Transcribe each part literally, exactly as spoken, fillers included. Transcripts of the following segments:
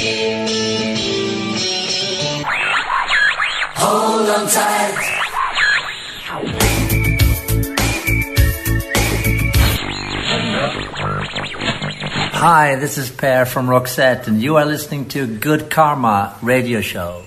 Hold on tight. Hi, this is Per from Roxette, and you are listening to Good Karma Radio Show.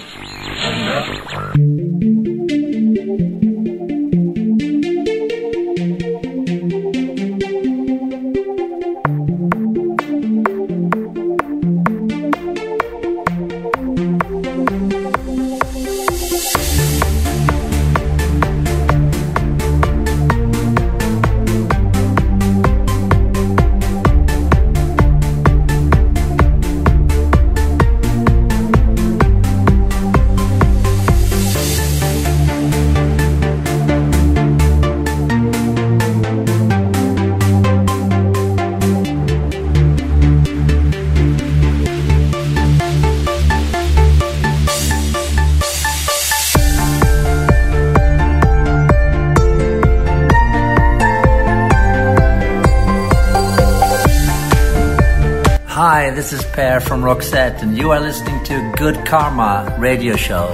Hi, this is Per from Roxette, and you are listening to Good Karma Radio Show.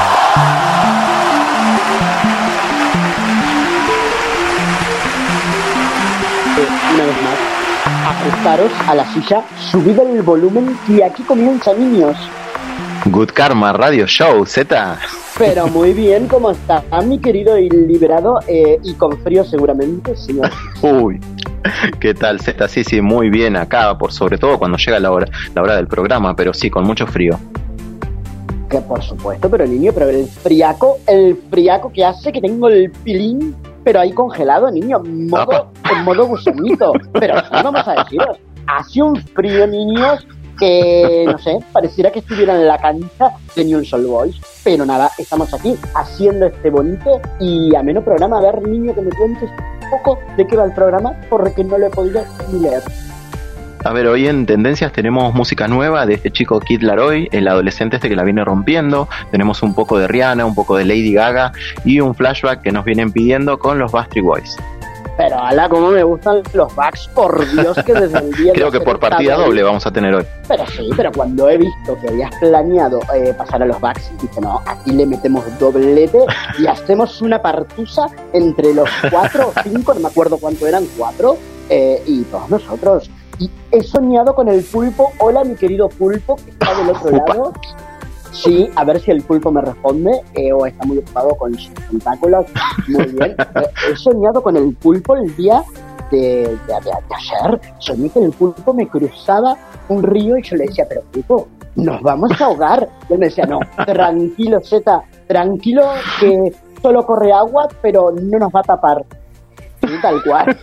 Una vez más, ajustaros a la silla, subid el volumen y aquí comienza, niños. Good Karma Radio Show, Z. Pero muy bien, ¿cómo está mi querido y liberado? Eh, y con frío seguramente, señor. Uy, ¿qué tal, Z? Sí, sí, muy bien acá, por sobre todo cuando llega la hora, la hora del programa, pero sí, con mucho frío. Que por supuesto, pero niño, pero el friaco, el friaco que hace que tengo el pilín, pero ahí congelado, niño, en modo, en modo gusanito. Pero sí, vamos a deciros, hace un frío, niños, que, no sé, pareciera que estuviera en la cancha de New Soul Boys. Pero nada, estamos aquí haciendo este bonito y ameno programa. A ver, niño, que me cuentes un poco de qué va el programa, porque no lo he podido ni leer. A ver, hoy en Tendencias tenemos música nueva de este chico Kid Laroi, el adolescente este que la viene rompiendo. Tenemos un poco de Rihanna, un poco de Lady Gaga y un flashback que nos vienen pidiendo con los Backstreet Boys. Pero ala, cómo me gustan los backs, por Dios, que desde el día... Creo que por partida doble vamos a tener hoy. Pero sí, pero cuando he visto que habías planeado eh, pasar a los backs, dije, no, aquí le metemos doblete y hacemos una partusa entre los cuatro o cinco, no me acuerdo cuánto eran, cuatro, eh, y todos nosotros. Y he soñado con el pulpo. Hola, mi querido pulpo, que está del otro Upa. lado. Sí, a ver si el pulpo me responde eh, o está muy ocupado con sus tentáculos. Muy bien. Eh, he soñado con el pulpo el día de, de, de, de ayer. Soñé que el pulpo me cruzaba un río y yo le decía, pero pulpo, nos vamos a ahogar. Y él me decía, no, tranquilo, Z, tranquilo, que solo corre agua, pero no nos va a tapar. Y tal cual.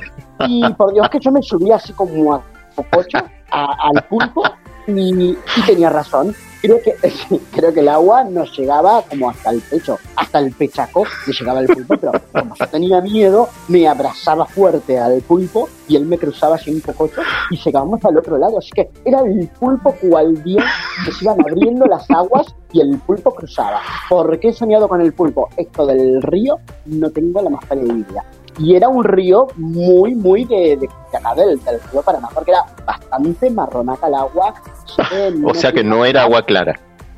Y por Dios que yo me subí así como a cococho a, al pulpo y, y tenía razón. Creo que creo que el agua nos llegaba como hasta el pecho, hasta el pechaco me llegaba el pulpo, pero como yo tenía miedo, me abrazaba fuerte al pulpo y él me cruzaba así un cococho y llegábamos al otro lado. Así que era el pulpo cual día que se iban abriendo las aguas y el pulpo cruzaba. ¿Por qué he soñado con el pulpo? Esto del río no tengo la más pálida idea. Y era un río muy, muy de, de, de acá del, del río Paraná, porque era bastante marronaca el agua. Eh, O sea que no era agua clara.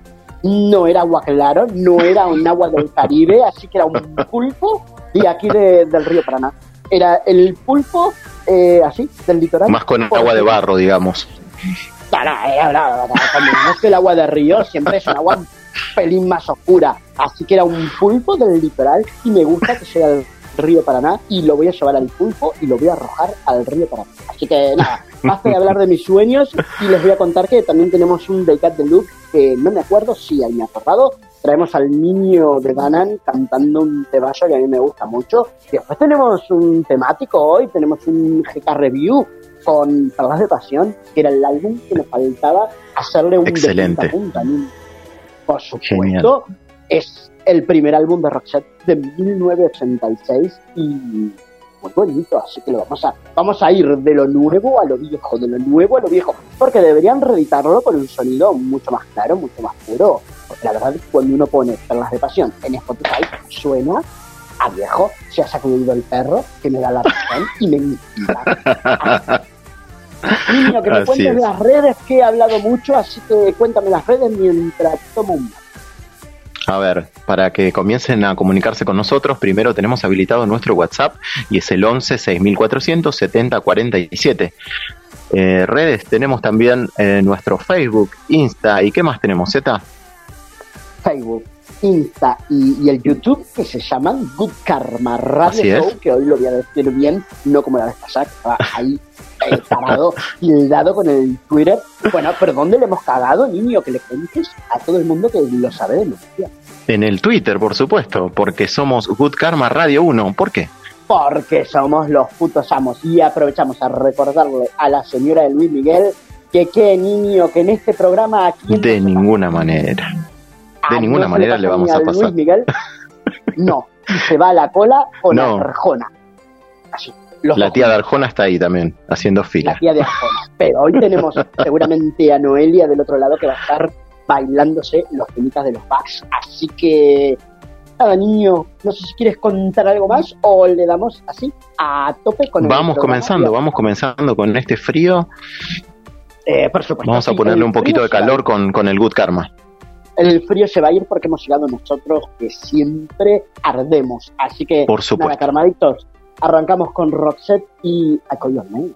No era agua claro, no era un agua del Caribe, así que era un pulpo de aquí de, del río Paraná. Era el pulpo eh, así, del litoral. Más con agua de barro, digamos. No, no, no, no, no, cuando no es que el agua de río siempre es un agua un pelín más oscura. Así que era un pulpo del litoral y me gusta que sea el río Paraná y lo voy a llevar al pulpo y lo voy a arrojar al río Paraná. Así que nada, basta de hablar de mis sueños y les voy a contar que también tenemos un Day Cut de Luke que no me acuerdo si ahí me ha acordado. Traemos al niño de Danan cantando un temazo que a mí me gusta mucho. Y después tenemos un temático hoy, tenemos un G K Review con Perlas de Pasión, que era el álbum que nos faltaba hacerle un Excelente. de punta a punta. ¿No? Por supuesto, Genial. Es el primer álbum de Roxette de mil novecientos ochenta y seis y muy bonito, así que lo vamos a vamos a ir de lo nuevo a lo viejo, de lo nuevo a lo viejo, porque deberían reeditarlo con un sonido mucho más claro, mucho más puro, porque la verdad es que cuando uno pone Perlas de Pasión en Spotify suena a viejo. Se ha sacudido el perro que me da la razón y me inspira. Niño, que me Así cuentes es. las redes, que he hablado mucho, así que cuéntame las redes mientras tomo un... A ver, para que comiencen a comunicarse con nosotros, primero tenemos habilitado nuestro WhatsApp y es el once seis mil cuatrocientos setenta cuarenta y siete. Eh, redes tenemos también eh, nuestro Facebook, Insta y ¿qué más tenemos, Zeta? Facebook, Insta y, y el YouTube, que se llaman Good Karma Radio Así Show, es. que hoy lo voy a decir bien, no como la vez pasada, que estaba ahí eh, parado, tildado con el Twitter. Bueno, pero ¿dónde le hemos cagado, niño? Que le cuentes a todo el mundo que lo sabe de memoria. En el Twitter, por supuesto, porque somos Good Karma Radio uno. ¿Por qué? Porque somos los putos amos. Y aprovechamos a recordarle a la señora de Luis Miguel que qué, niño, que en este programa aquí... De ninguna manera. De ninguna manera le vamos a pasar. Luis Miguel, no, y se va a la cola con No. Arjona. Así. Los La dos tía de juntos. Arjona está ahí también, haciendo fila. La tía de Arjona. Pero hoy tenemos seguramente a Noelia del otro lado que va a estar bailándose los temitas de los Bugs. Así que, nada, niño, no sé si quieres contar algo más o le damos así a tope con el Vamos programa. comenzando, vamos comenzando con este frío. Eh, por supuesto. Vamos a sí, ponerle el un poquito frío de se va a calor ir. con, con el Good Karma. El frío se va a ir porque hemos llegado nosotros que siempre ardemos. Así que, Por supuesto. nada, Karmaditos, arrancamos con Roxette y I Call Your Name.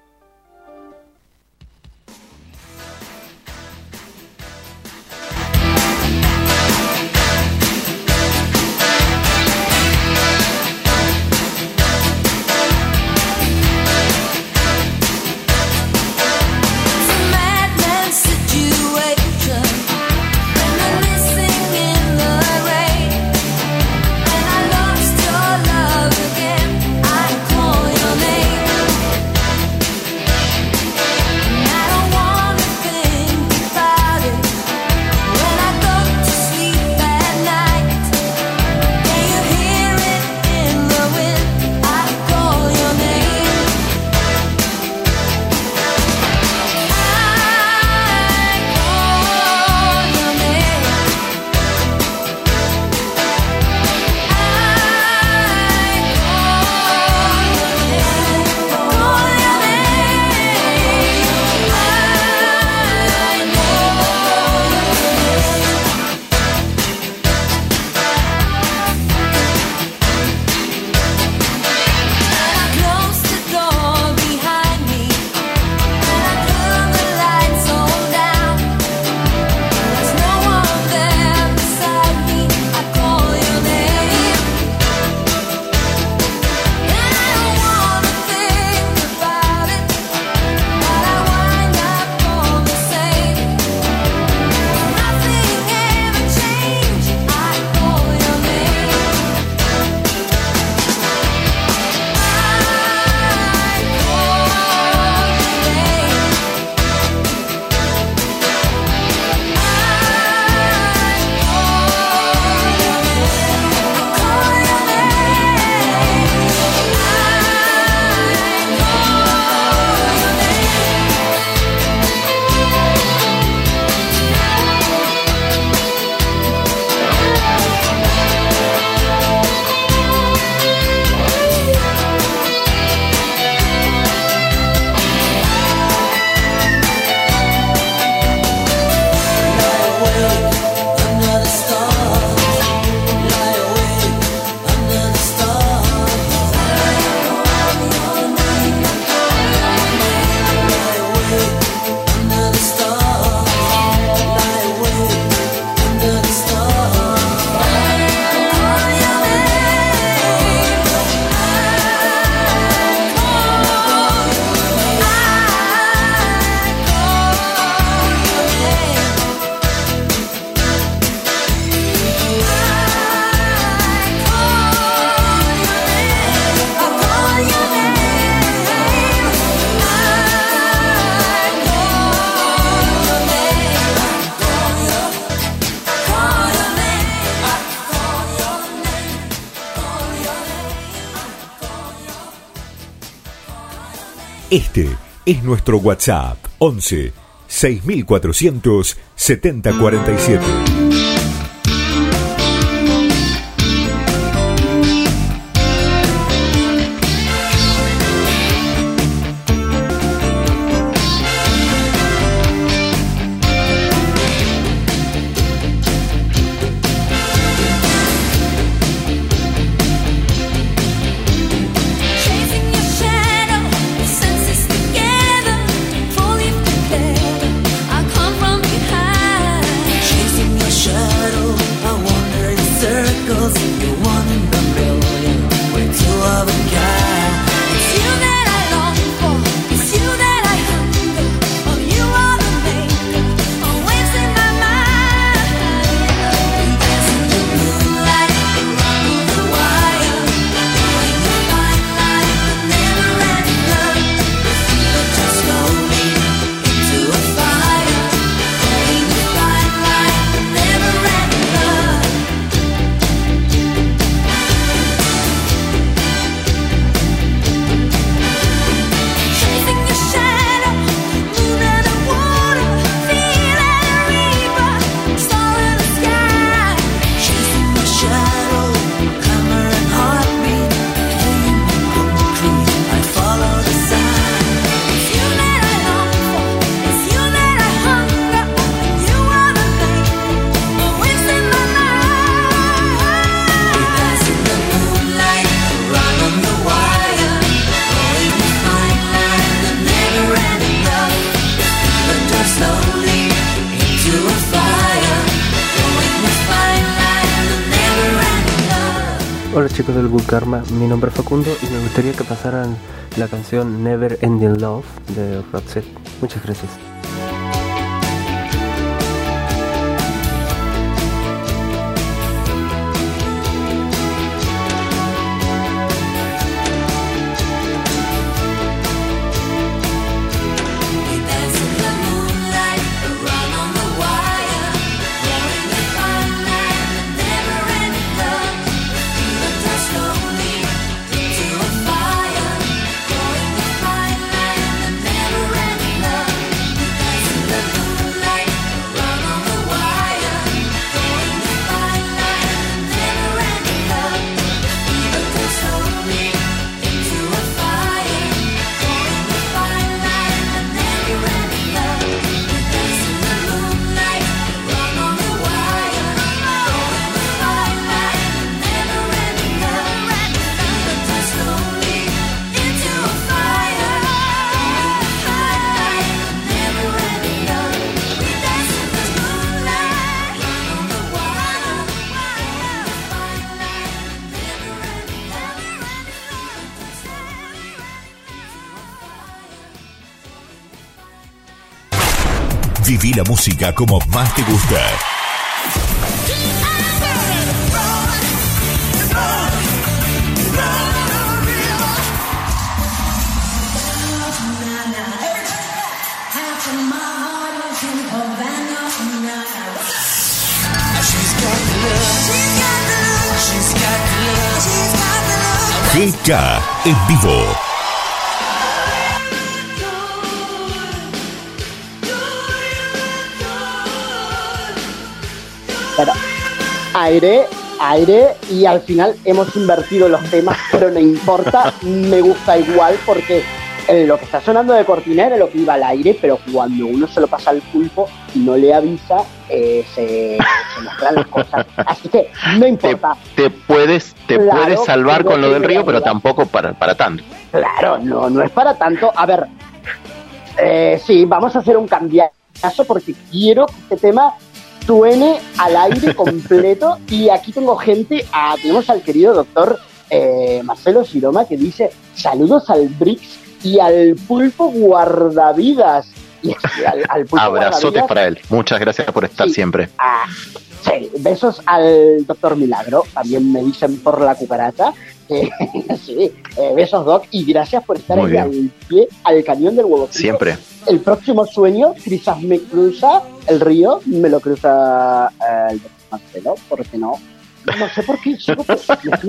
Este es nuestro WhatsApp once seis mil cuatrocientos setenta cuarenta y siete. Hola chicos del Good Karma, mi nombre es Facundo y me gustaría que pasaran la canción Never Ending Love de Roxette. Muchas gracias. Viví la música como más te gusta. G K en vivo. Pero aire, aire, y al final hemos invertido los temas, pero no importa, me gusta igual porque eh, lo que está sonando de cortina era lo que iba al aire, pero cuando uno se lo pasa al pulpo y no le avisa, eh, se, se mezclan las cosas. Así que no importa. Te, te puedes, te Claro, puedes salvar tengo con lo que del ir río, pero arriba. tampoco para, para tanto. Claro, no, no es para tanto. A ver, eh, sí, vamos a hacer un cambiazo porque quiero que este tema suene al aire completo. Y aquí tengo gente, ah, tenemos al querido doctor eh, Marcelo Siroma que dice saludos al Brix y al pulpo guardavidas. Y al, al pulpo Abrazotes guardavidas. para él. Muchas gracias por estar Sí. siempre. Ah, sí, besos al doctor Milagro, también me dicen por la cucaracha. Eh, sí, eh, besos doc y gracias por estar Muy ahí al bien. pie, al cañón del huevo frito. Siempre. El próximo sueño, quizás me cruza el río, me lo cruza eh, el doctor Marcelo, porque no, no sé por qué, sigo, me,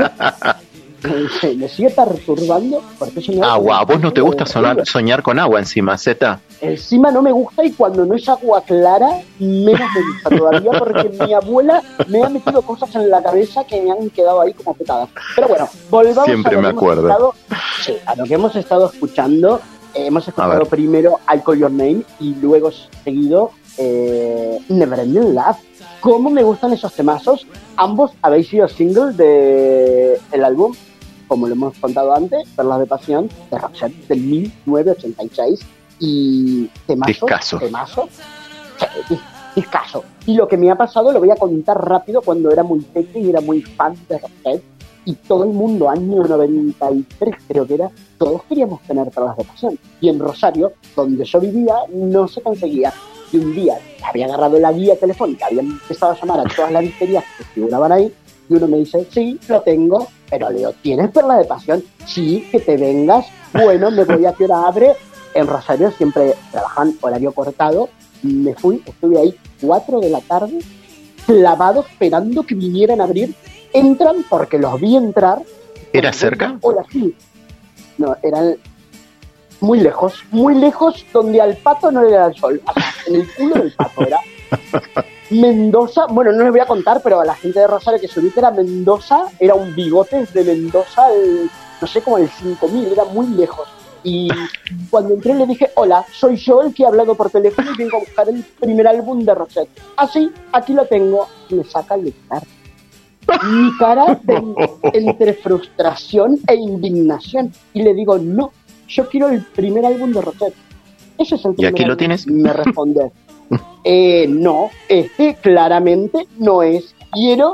sigue, me sigue perturbando. Porque soñaba Agua, con ¿a vos no te el gusta río. sonar, soñar con agua encima, Zeta? Encima no me gusta y cuando no es agua clara, menos me gusta todavía porque mi abuela me ha metido cosas en la cabeza que me han quedado ahí como petadas. Pero bueno, volvamos Siempre a lo me que hemos acuerdo. estado- sí, a lo que hemos estado escuchando. Eh, hemos escuchado ver. primero I Call Your Name y luego seguido eh, Never Ending Love. ¿Cómo me gustan esos temazos? Ambos habéis sido single de el álbum, como lo hemos contado antes, Perlas de Pasión, de Roxette, del mil novecientos ochenta y seis. Y temazo, Discazo. temazo, sí, dis- discazo. Y lo que me ha pasado lo voy a contar rápido. Cuando era muy pequeño y era muy fan de Roxette, y todo el mundo, año noventa y tres creo que era, todos queríamos tener Perlas de Pasión. Y en Rosario, donde yo vivía, no se conseguía. Y un día había agarrado la guía telefónica, había empezado a llamar a todas las disquerías que figuraban ahí, y uno me dice, sí, lo tengo, pero Leo, ¿tienes Perlas de Pasión? Sí, que te vengas. Bueno, me voy a qué hora abre. En Rosario siempre trabajan horario cortado. Me fui, estuve ahí cuatro de la tarde, clavado, esperando que vinieran a abrir. Entran porque los vi entrar. ¿Era cerca? Hola, sí. No, eran muy lejos, muy lejos, donde al pato no le da el sol. O sea, en el culo del pato era. Mendoza, bueno, no les voy a contar, pero a la gente de Rosario que se ubica era Mendoza, era un bigotes de Mendoza, el, no sé, como el cinco mil, era muy lejos. Y cuando entré le dije, hola, soy yo el que he hablado por teléfono y vengo a buscar el primer álbum de Roxette. Ah, sí, aquí lo tengo. Y me saca el cara. Mi cara de, entre frustración e indignación. Y le digo, no, yo quiero el primer álbum de Roxette. Ese es el ¿Y primer aquí lo álbum. tienes? Y me responde, eh, no, este claramente no es. Quiero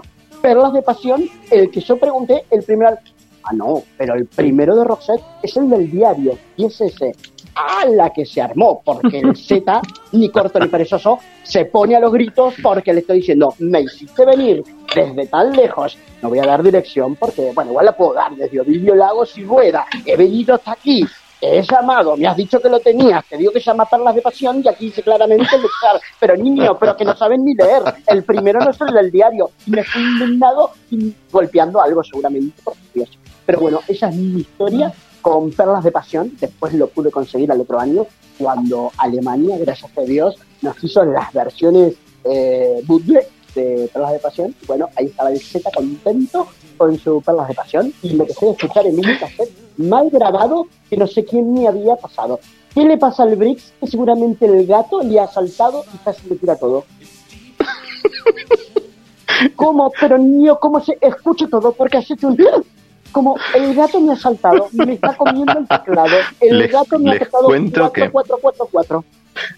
Perlas de Pasión, el que yo pregunté, el primero... Ah, no, pero el primero de Roxette es el del diario, y es ese. ¡Ah, la que se armó! Porque el Z, ni corto ni perezoso, se pone a los gritos porque le estoy diciendo, me hiciste venir desde tan lejos. No voy a dar dirección porque, bueno, igual la puedo dar desde Ovidio Lagos y Rueda. He venido hasta aquí, he llamado, me has dicho que lo tenías, te digo que se llama Perlas de Pasión y aquí dice claramente luchar. Pero niño, pero que no saben ni leer. El primero no es el del diario. Y me fui indignado y golpeando algo seguramente, por Dios. Pero bueno, esa es mi historia con Perlas de Pasión. Después lo pude conseguir al otro año, cuando Alemania, gracias a Dios, nos hizo las versiones eh, bootleg de Perlas de Pasión. Y bueno, ahí estaba el Z contento con su Perlas de Pasión y me dejé de escuchar en un cassette mal grabado que no sé quién me había pasado. ¿Qué le pasa al Brix? Que seguramente el gato le ha saltado y casi le tira todo. ¿Cómo? Pero niño, ¿cómo se escucha todo? Porque has hecho un... Como el gato me ha saltado, me está comiendo el teclado, el les, gato me ha tocado cuatro cuatro cuatro cuatro.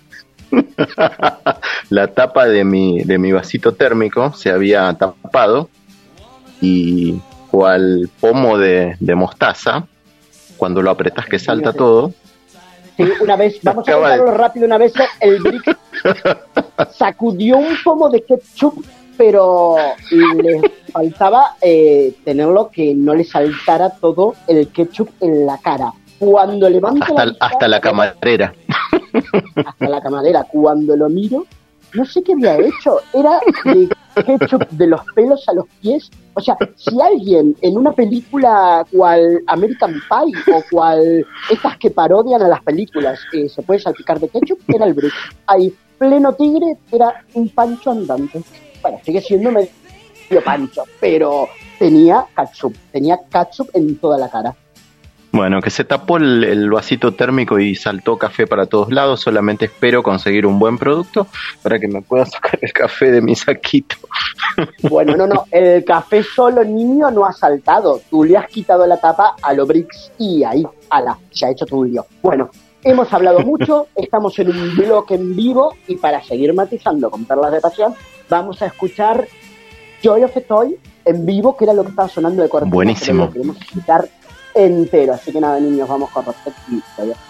La tapa de mi, de mi vasito térmico se había tapado y cual pomo de, de mostaza, cuando lo apretas que salta todo. Sí, una vez, vamos a contarlo de... rápido, una vez el Brix sacudió un pomo de ketchup, pero le faltaba eh, tenerlo que no le saltara todo el ketchup en la cara. Cuando levanta hasta, la, hasta la camarera. Hasta la camarera. Cuando lo miro, no sé qué había hecho. Era de ketchup de los pelos a los pies. O sea, si alguien en una película cual American Pie o cual estas que parodian a las películas eh, se puede salpicar de ketchup, era el Brix. Ahí, pleno tigre, era un pancho andante. Bueno, sigue siendo medio pancho, pero tenía ketchup, tenía ketchup en toda la cara. Bueno, que se tapó el, el vasito térmico y saltó café para todos lados. Solamente espero conseguir un buen producto para que me pueda sacar el café de mi saquito. Bueno, no, no, el café solo, niño, no ha saltado. Tú le has quitado la tapa a lo Brix y ahí, ala, se ha hecho tu lío. Bueno, hemos hablado mucho, estamos en un bloque en vivo y para seguir matizando con Perlas de Pasión, vamos a escuchar Joy of a Toy en vivo, que era lo que estaba sonando de cortina. Buenísimo. Lo queremos escuchar entero, así que nada, niños, vamos con Roxette y Joy of a Toy.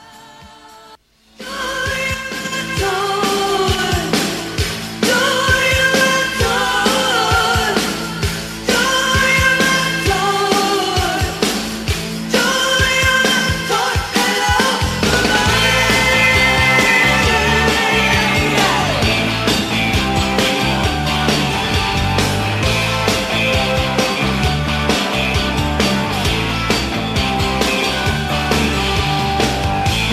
Thank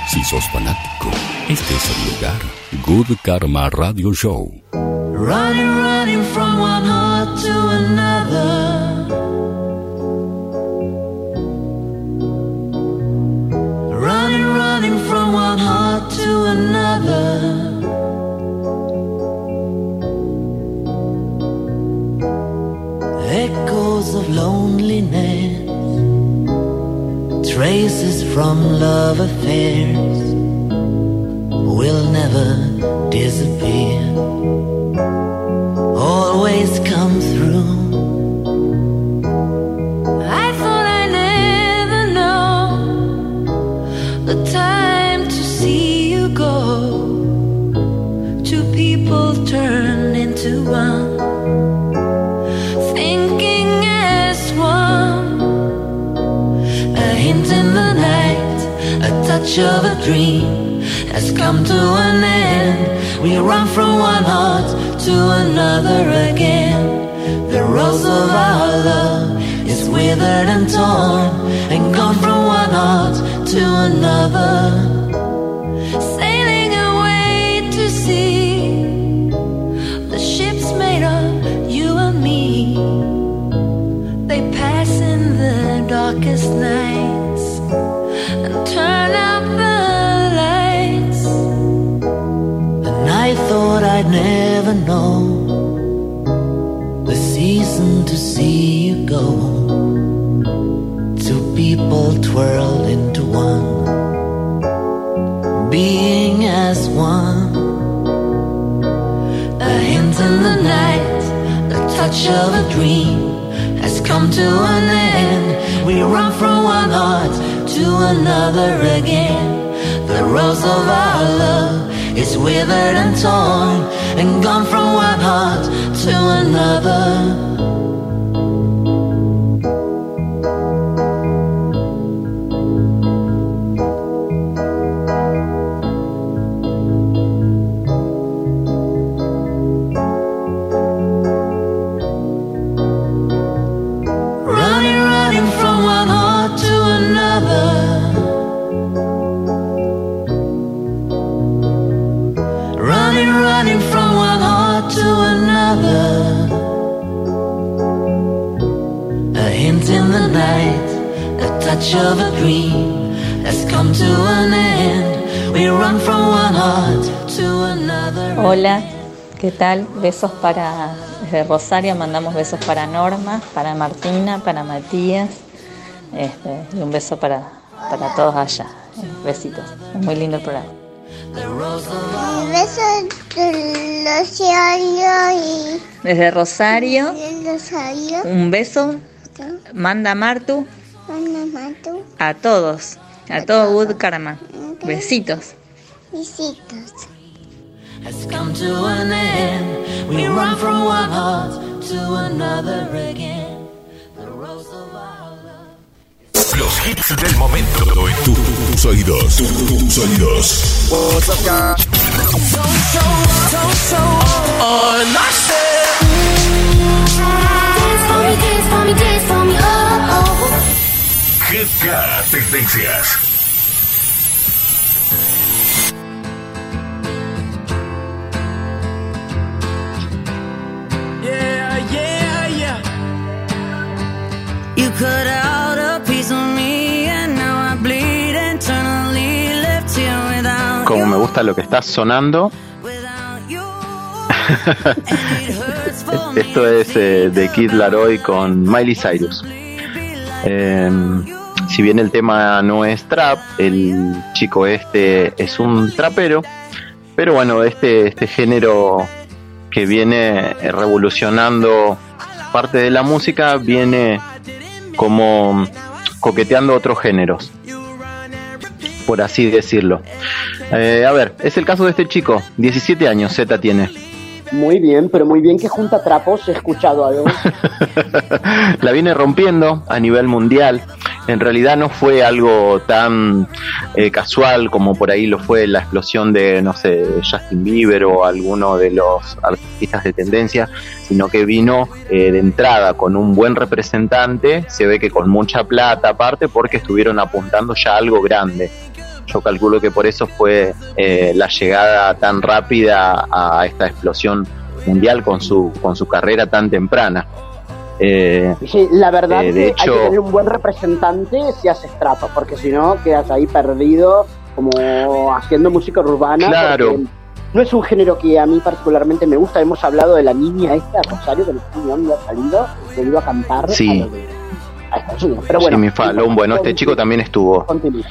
Si sos fanático, este es el lugar. Good Karma Radio Show. Running, running from one heart to another. Running, running from one heart to another. Echoes of loneliness, traces from love affairs will never disappear, always come through. I thought I'd never know the time to see you go. Two people turned into one, thinking as one. A hint in the night, a touch of a dream has come to an end. We run from one heart to another again. The rose of our love is withered and torn, and gone from one heart to another. Sailing away to sea, the ships made of you and me. They pass in the darkest nights and turn out the lights. And I thought I'd never know the season to see you go. Two people twirled into one, being as one. A hint in the night, a touch of a dream has come to an end. We run from one heart to another again. The rose of our love is withered and torn, and gone from one heart to another. Of a dream has come to an end. We run from one heart to another. Hola, ¿qué tal? Besos para desde Rosario, mandamos besos para Norma, para Martina, para Matías, este, y un beso para, para todos allá. Besitos, es muy lindo el programa. Besos de Rosario y desde Rosario, de Rosario. Un beso manda Martu a todos, a todo Good Karma. Besitos. Besitos. Has come to an end. We run from one heart to another again. The rose of our love. Los hits del momento en tu- tus oídos. Tu- tu- Tus oídos. What's up, guys? So, so, so, so on my set. Dance for me, dance for me, dance for me, oh, oh. G K Tendencias. Yeah, yeah, yeah. You cut out a piece of me and now I bleed internally, left here without Como me gusta lo que está sonando. Esto es eh, de Kid Laroi con Miley Cyrus. Eh, si bien el tema no es trap, el chico este es un trapero, pero bueno, este, este género que viene revolucionando parte de la música viene como coqueteando otros géneros, por así decirlo. Eh, a ver, es el caso de este chico, diecisiete años, Z tiene. Muy bien, pero muy bien que junta trapos, he escuchado algo. La viene rompiendo a nivel mundial. En realidad no fue algo tan eh, casual como por ahí lo fue la explosión de, no sé, Justin Bieber o alguno de los artistas de tendencia, sino que vino eh, de entrada con un buen representante, se ve que con mucha plata aparte, porque estuvieron apuntando ya a algo grande. Yo calculo que por eso fue eh, la llegada tan rápida a esta explosión mundial con su con su carrera tan temprana. Eh, sí, la verdad eh, que de hecho, hay que tener un buen representante si haces trap, porque si no quedas ahí perdido como haciendo música urbana. Claro. No es un género que a mí particularmente me gusta. Hemos hablado de la niña esta, Rosario, que no sé ni dónde ha salido, que iba a cantar sí. a, lo de, a Estados Unidos. Pero bueno, Jimmy Fallon, bueno, este chico también estuvo. Continúa.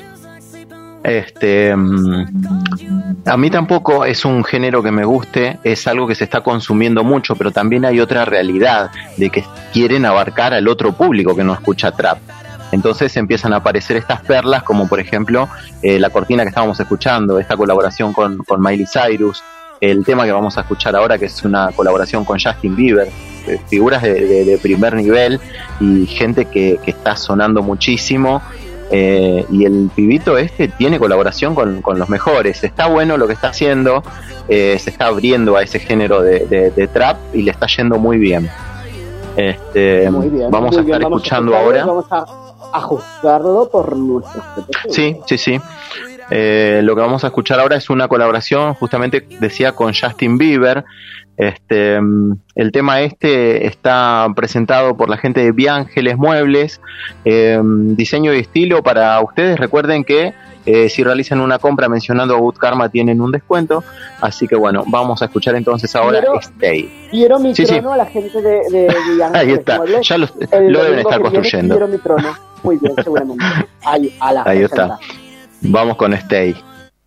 Este, a mí tampoco es un género que me guste, es algo que se está consumiendo mucho, pero también hay otra realidad de que quieren abarcar al otro público que no escucha trap. Entonces empiezan a aparecer estas perlas, como por ejemplo eh, la cortina que estábamos escuchando, esta colaboración con, con Miley Cyrus, el tema que vamos a escuchar ahora, que es una colaboración con Justin Bieber, eh, figuras de, de, de primer nivel y gente que, que está sonando muchísimo. Eh, y el pibito este tiene colaboración con, con los mejores. Está bueno lo que está haciendo, eh, se está abriendo a ese género de, de, de trap y le está yendo muy bien. Este, muy bien vamos muy a estar bien, vamos escuchando a ahora. Vamos a, a juzgarlo por nuestros Sí, sí, sí. Eh, lo que vamos a escuchar ahora es una colaboración, justamente decía, con Justin Bieber. Este, el tema este está presentado por la gente de Biángeles Muebles, eh, diseño y estilo para ustedes. Recuerden que eh, si realizan una compra mencionando Good Karma tienen un descuento, así que bueno, vamos a escuchar entonces ahora Quiero, Stay. Quiero mi sí, trono sí. a la gente de, de, de Biángeles Ahí está, Muebles. ya lo, El lo deben estar que viene, construyendo. Quiero mi trono, muy bien, seguramente. Ahí, a la Ahí presenta. está, vamos con Stay.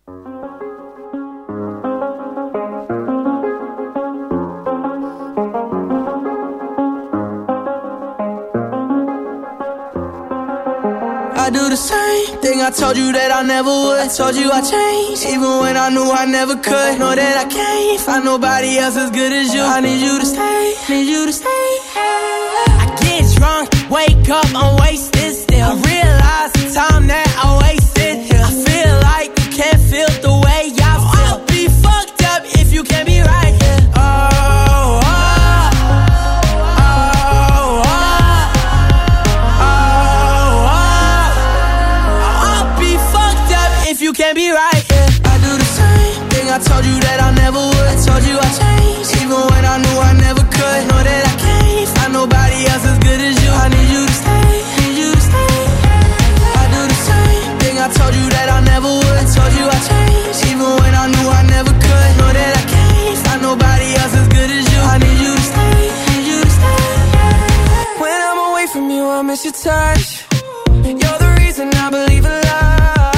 I do the same thing I told you that I never would. I told you I changed, even when I knew I never could. Know that I can't find nobody else as good as you. I need you to stay, need you to stay. I get drunk, wake up, I'm wasted still. I realize the time that I wasted here. I feel like you can't feel the way I feel. I'll be fucked up if you can't be right here. Oh, oh, oh, oh, oh. If you can't be right, yeah. I do the same thing I told you that I never would. I told you I changed, even when I knew I never could. Know that I can't find nobody else as good as you. I need you to stay, need you to stay. I do the same thing I told you that I never would. I told you I changed, even when I knew I never could. Know that I can't find nobody else as good as you. I need you to stay, need you to stay. When I'm away from you, I miss your touch. You're the reason I believe in love.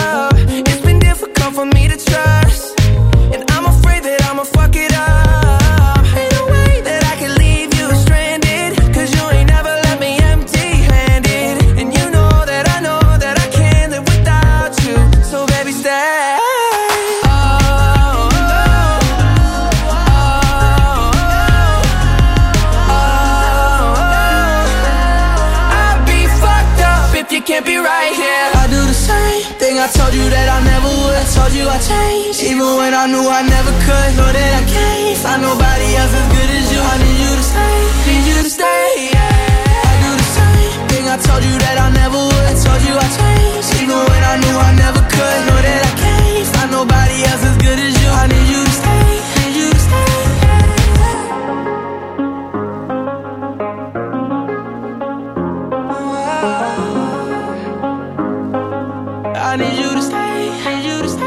For me to trust, and I'm afraid that I'ma fuck it up. Ain't no way that I can leave you stranded, cause you ain't never left me empty-handed. And you know that I know that I can't live without you. So baby, stay. Oh, oh, oh, oh, oh. I'd be fucked up if you can't be right here. I do the same thing I told you that I never would. I told you I changed, even when I knew I never could. Know that I can't find nobody else as good as you. I need you to stay, need you to stay, yeah. I do the same thing I told you that I never would. I told you I changed, even when I knew I never could. Know that I can't find nobody else as good as you. I need you to stay, need you to stay, yeah. I need you to stay, need you to stay.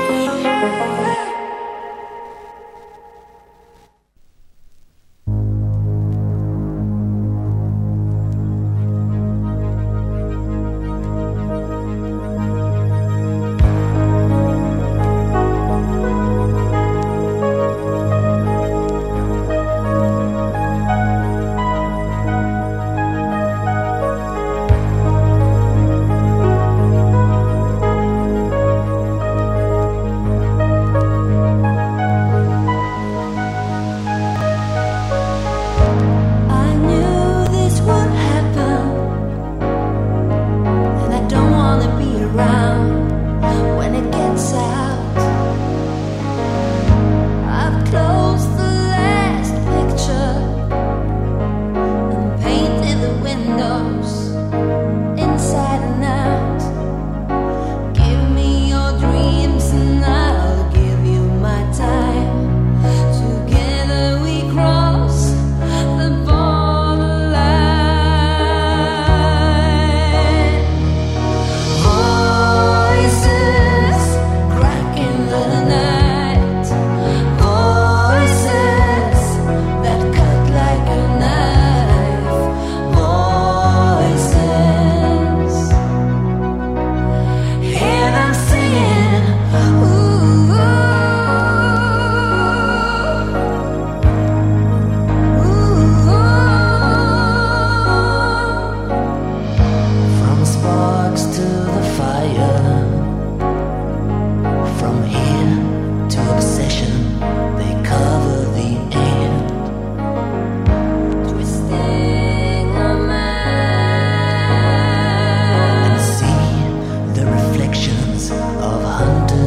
Inside and out, give me your dreams.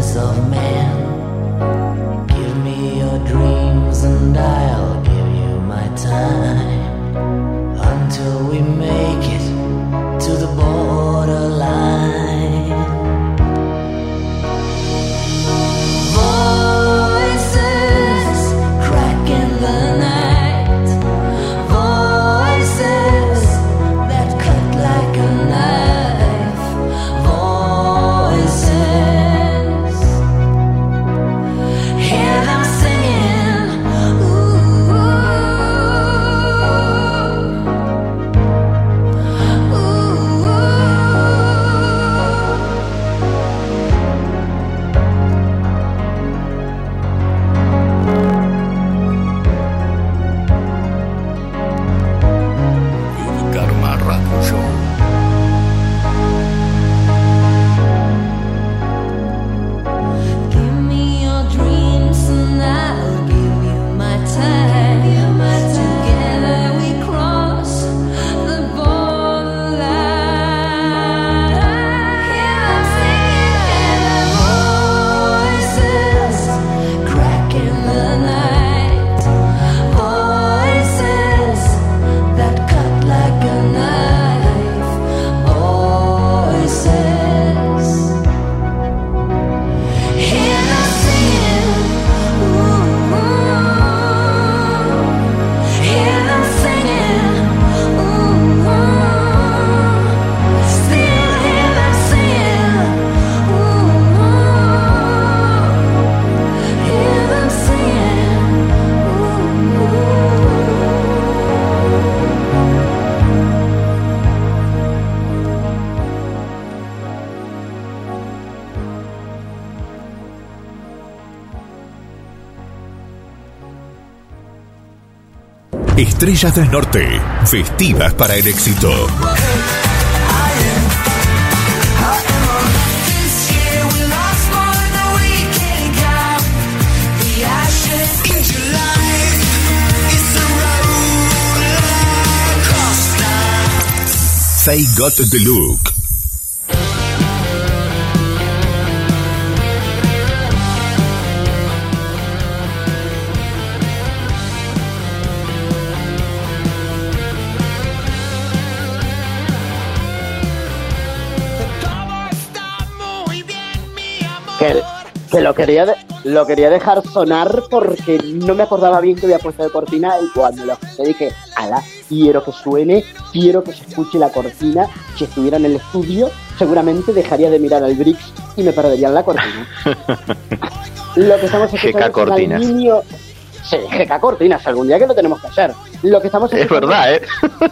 voice of man. Give me your dreams and I'll give you my time until we make it to the borderline. Voices crack in the night, voices that cut like a knife, voices, hear them singing, ooh, ooh, ooh. Good Karma Radio Show. Give me your dreams and I'll give you my time. Together we cross the borderline. Hear them singing, voices crack in the night, voices that cut like a knife, voices. Hear them singing, ooh, hear them singing, ooh, still hear them singing, ooh, hear them singing, Estrellas del Norte, vestidas para el éxito. This year we lost more than we can count. The ashes in July. It's a roller coaster. They got the look. Que, que lo quería de- lo quería dejar sonar porque no me acordaba bien que había puesto de cortina y cuando lo escuché dije, ala, quiero que suene, quiero que se escuche la cortina. Si estuviera en el estudio seguramente dejaría de mirar al Brix y me perdería en la cortina. Lo que estamos escuchando G K es Cortinas. al niño... Sí, G K Cortinas, algún día que lo tenemos que hacer. Lo que estamos Es escuchando- verdad, ¿eh?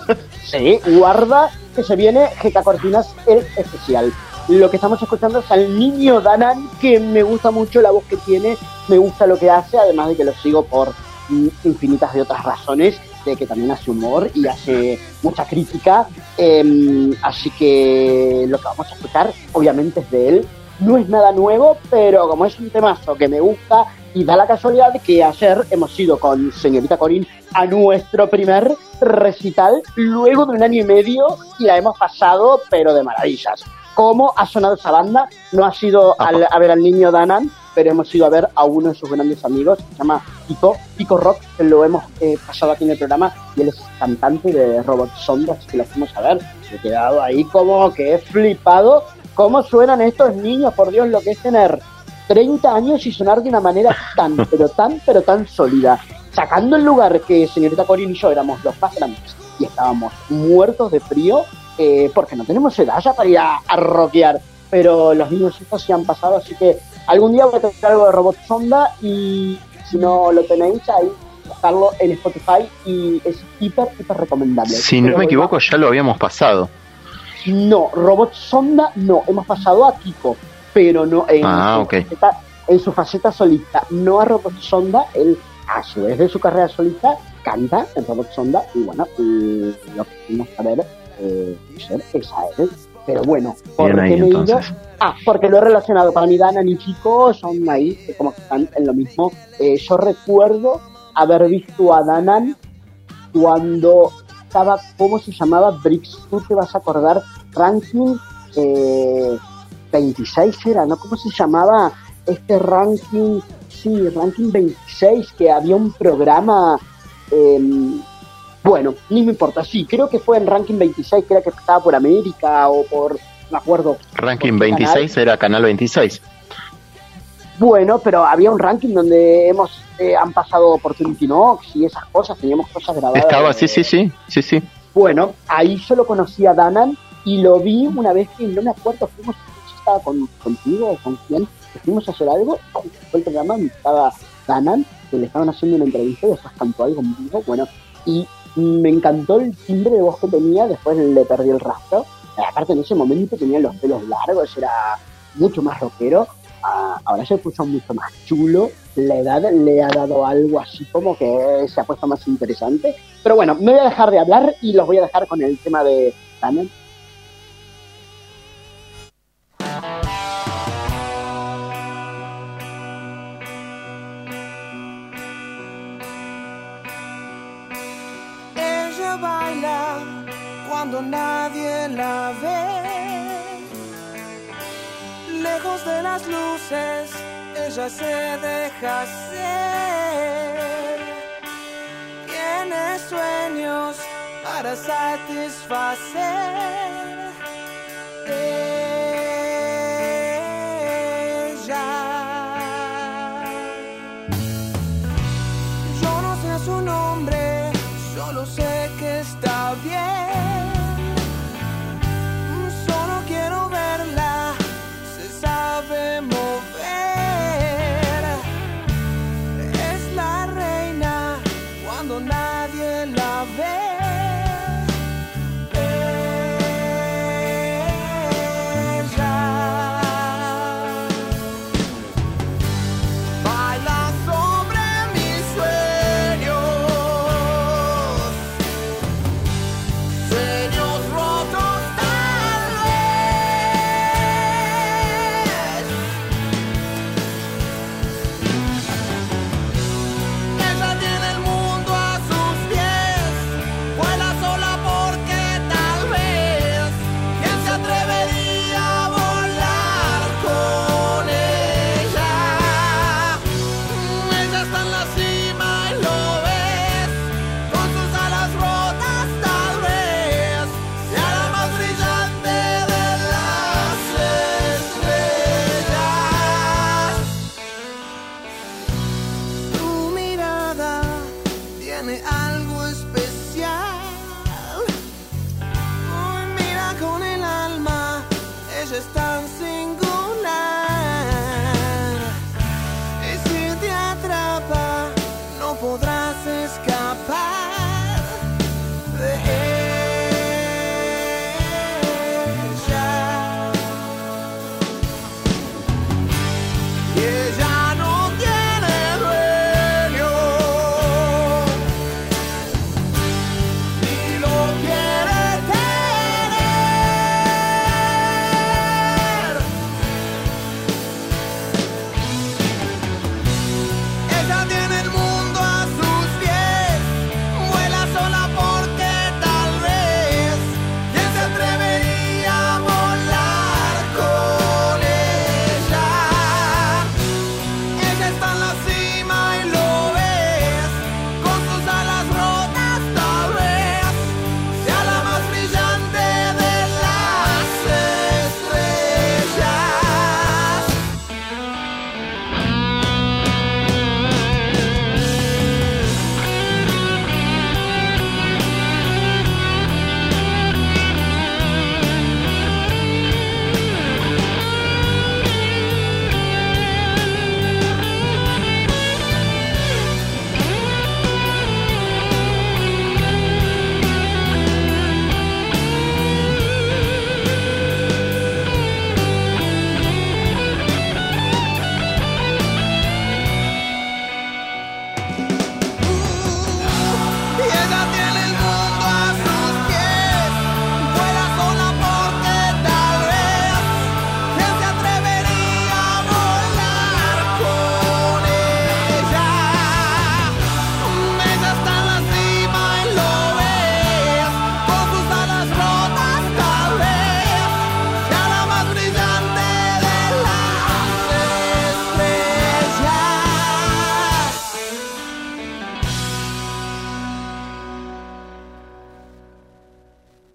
Sí, guarda que se viene G K Cortinas el especial. Lo que estamos escuchando es al niño Danan, que me gusta mucho la voz que tiene, me gusta lo que hace, además de que lo sigo por mm, infinitas de otras razones, de que también hace humor y hace mucha crítica. Eh, así que lo que vamos a escuchar, obviamente, es de él. No es nada nuevo, pero como es un temazo que me gusta, y da la casualidad de que ayer hemos ido con señorita Corín a nuestro primer recital luego de un año y medio y la hemos pasado pero de maravillas. ¿Cómo ha sonado esa banda? No ha sido al- a ver al niño Danan, pero hemos ido a ver a uno de sus grandes amigos, que se llama Pico, Pico Rock, que lo hemos eh, pasado aquí en el programa, y él es cantante de Robot Sonda, así que lo fuimos a ver. Me he quedado ahí como que he flipado cómo suenan estos niños, por Dios, lo que es tener treinta años y sonar de una manera tan, pero tan, pero tan sólida. Sacando el lugar que señorita Corín y yo éramos los más grandes y estábamos muertos de frío, eh, porque no tenemos edad ya para ir a, a rockear, pero los niños estos se han pasado, así que algún día voy a tener algo de Robot Sonda y si no lo tenéis ahí, buscarlo en Spotify y es hiper, hiper recomendable. Si Pero no me voy equivoco, ya lo habíamos pasado. a- No, Robot Sonda no, hemos pasado a Kiko, pero no en, Ah, su, ok. faceta, en su faceta solista, no a Robot Sonda. Él, a su vez de su carrera solista, canta en Robot Sonda y bueno, y lo que fuimos a ver eh, es a él. Pero bueno, ¿por Bien qué ahí, me he ido? entonces. Ah, porque lo he relacionado. Para mí, Danan y Kiko son ahí, eh, como que están en lo mismo. Eh, yo recuerdo haber visto a Danan cuando estaba, ¿cómo se llamaba? Brix, tú te vas a acordar, ranking eh, veintiséis era, ¿no? ¿Cómo se llamaba este ranking, sí, ranking veintiséis, que había un programa, eh, bueno, ni me importa, sí, creo que fue en ranking veintiséis, creo que estaba por América o por, no me acuerdo. Ranking veintiséis canal. Era Canal veintiséis. Bueno, pero había un ranking donde hemos eh, han pasado Opportunity Knocks y esas cosas, teníamos cosas grabadas. Estaba, sí, sí, sí, sí, sí. Bueno, ahí solo conocí a Danan y lo vi una vez que, no me acuerdo, fuimos, yo estaba con, contigo o con quién, fuimos a hacer algo, fue el programa, estaba Danan, que le estaban haciendo una entrevista y después cantó algo en vivo, bueno, y me encantó el timbre de voz que tenía, después le perdí el rastro, aparte en ese momento tenía los pelos largos, era mucho más rockero, ah, ahora se puso mucho más chulo, la edad le ha dado algo así como que se ha puesto más interesante, pero bueno, me voy a dejar de hablar y los voy a dejar con el tema de Danan. Ella baila cuando nadie la ve, lejos de las luces, ella se deja ser. Tiene sueños para satisfacer. Ella. Yo no sé su nombre, solo sé que está bien. Solo quiero verla, se sabe mover. Es la reina cuando nadie la ve.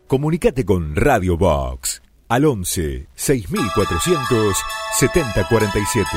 Comunicate con Radio Box al once seis mil cuatrocientos setenta cuarenta y siete.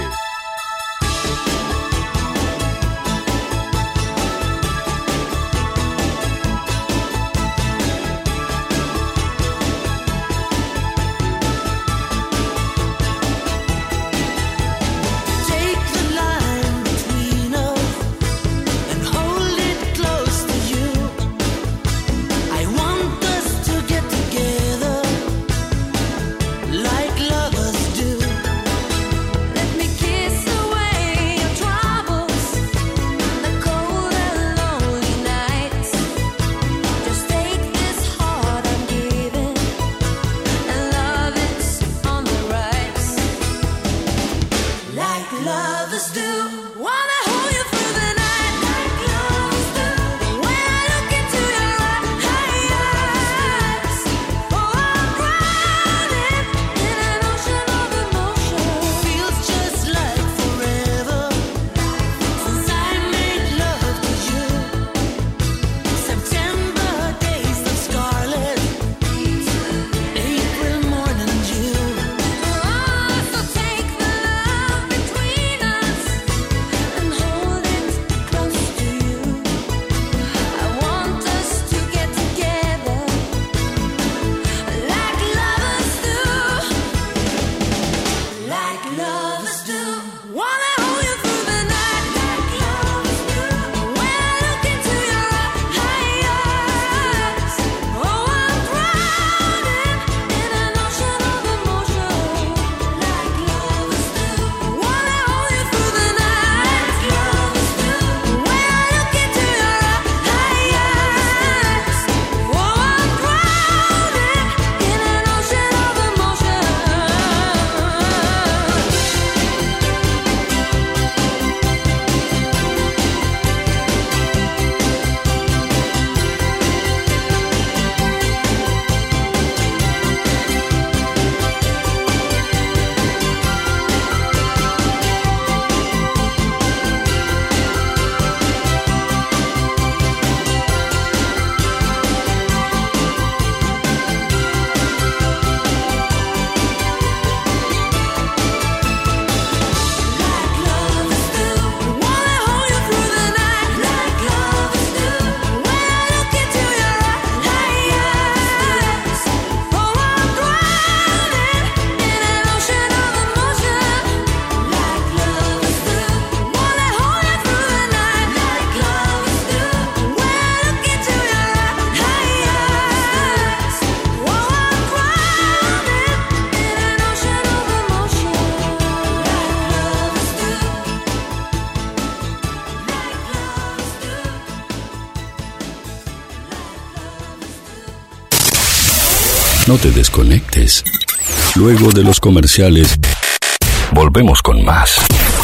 No te desconectes. Luego de los comerciales, volvemos con más.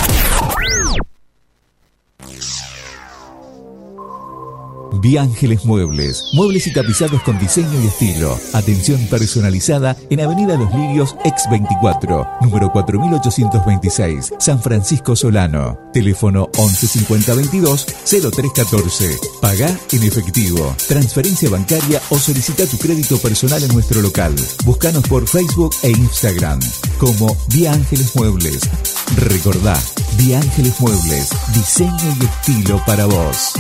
Vía Ángeles Muebles, muebles y tapizados con diseño y estilo. Atención personalizada en Avenida Los Lirios, ex veinticuatro, número cuatro mil ochocientos veintiséis, San Francisco Solano. Teléfono once cincuenta veintidós cero tres catorce. Pagá en efectivo, transferencia bancaria o solicita tu crédito personal en nuestro local. Búscanos por Facebook e Instagram como Vía Ángeles Muebles. Recordá, Vía Ángeles Muebles, diseño y estilo para vos.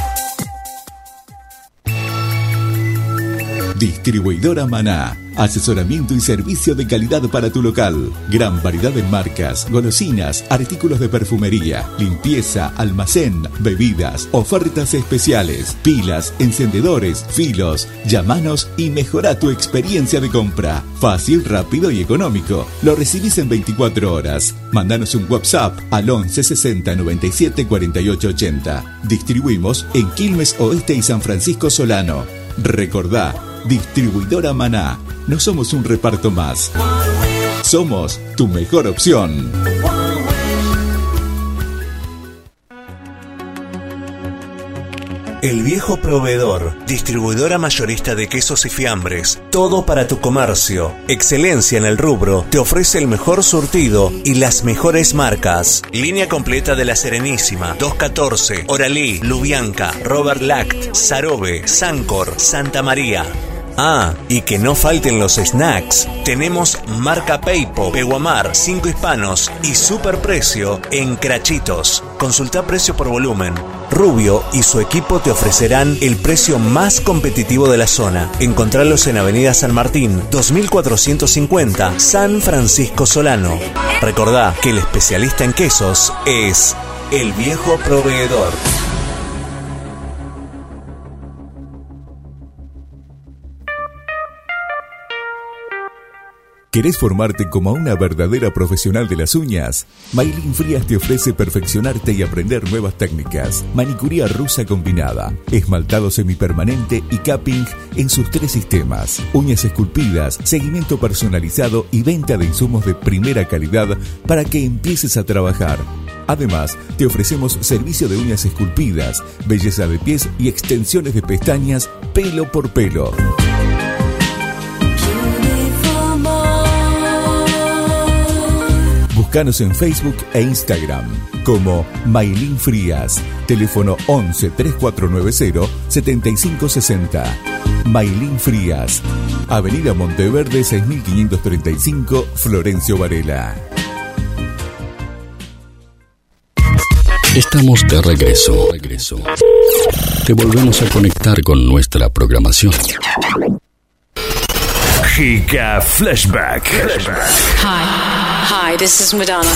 Distribuidora Maná, asesoramiento y servicio de calidad para tu local. Gran variedad en marcas, golosinas, artículos de perfumería, limpieza, almacén, bebidas, ofertas especiales, pilas, encendedores, filos. Llámanos y mejora tu experiencia de compra. Fácil, rápido y económico. Lo recibís en veinticuatro horas. Mandanos un WhatsApp al once sesenta noventa y siete cuarenta y ocho ochenta. Distribuimos en Quilmes Oeste y San Francisco Solano. Recordá, Distribuidora Maná, no somos un reparto más. Somos tu mejor opción. El Viejo Proveedor, distribuidora mayorista de quesos y fiambres. Todo para tu comercio. Excelencia en el rubro. Te ofrece el mejor surtido y las mejores marcas. Línea completa de La Serenísima, doscientos catorce, Oralí, Lubianca, Robert Lact, Sarobe, Sancor, Santa María. Ah, y que no falten los snacks. Tenemos marca Peipo, Peguamar, Cinco Hispanos y Superprecio en Crachitos. Consulta precio por volumen. Rubio y su equipo te ofrecerán el precio más competitivo de la zona. Encontralos en Avenida San Martín, dos mil cuatrocientos cincuenta, San Francisco Solano. Recordá que el especialista en quesos es El Viejo Proveedor. ¿Querés formarte como una verdadera profesional de las uñas? Maylin Frías te ofrece perfeccionarte y aprender nuevas técnicas. Manicuría rusa combinada, esmaltado semipermanente y capping en sus tres sistemas. Uñas esculpidas, seguimiento personalizado y venta de insumos de primera calidad para que empieces a trabajar. Además, te ofrecemos servicio de uñas esculpidas, belleza de pies y extensiones de pestañas pelo por pelo. Búscanos en Facebook e Instagram como Maylin Frías. Teléfono once, treinta y cuatro noventa, setenta y cinco sesenta. Maylin Frías. Avenida Monteverde seis mil quinientos treinta y cinco, Florencio Varela. Estamos de regreso. regreso. Te volvemos a conectar con nuestra programación. Giga Flashback. Flashback. Hi. Hi, this is Madonna.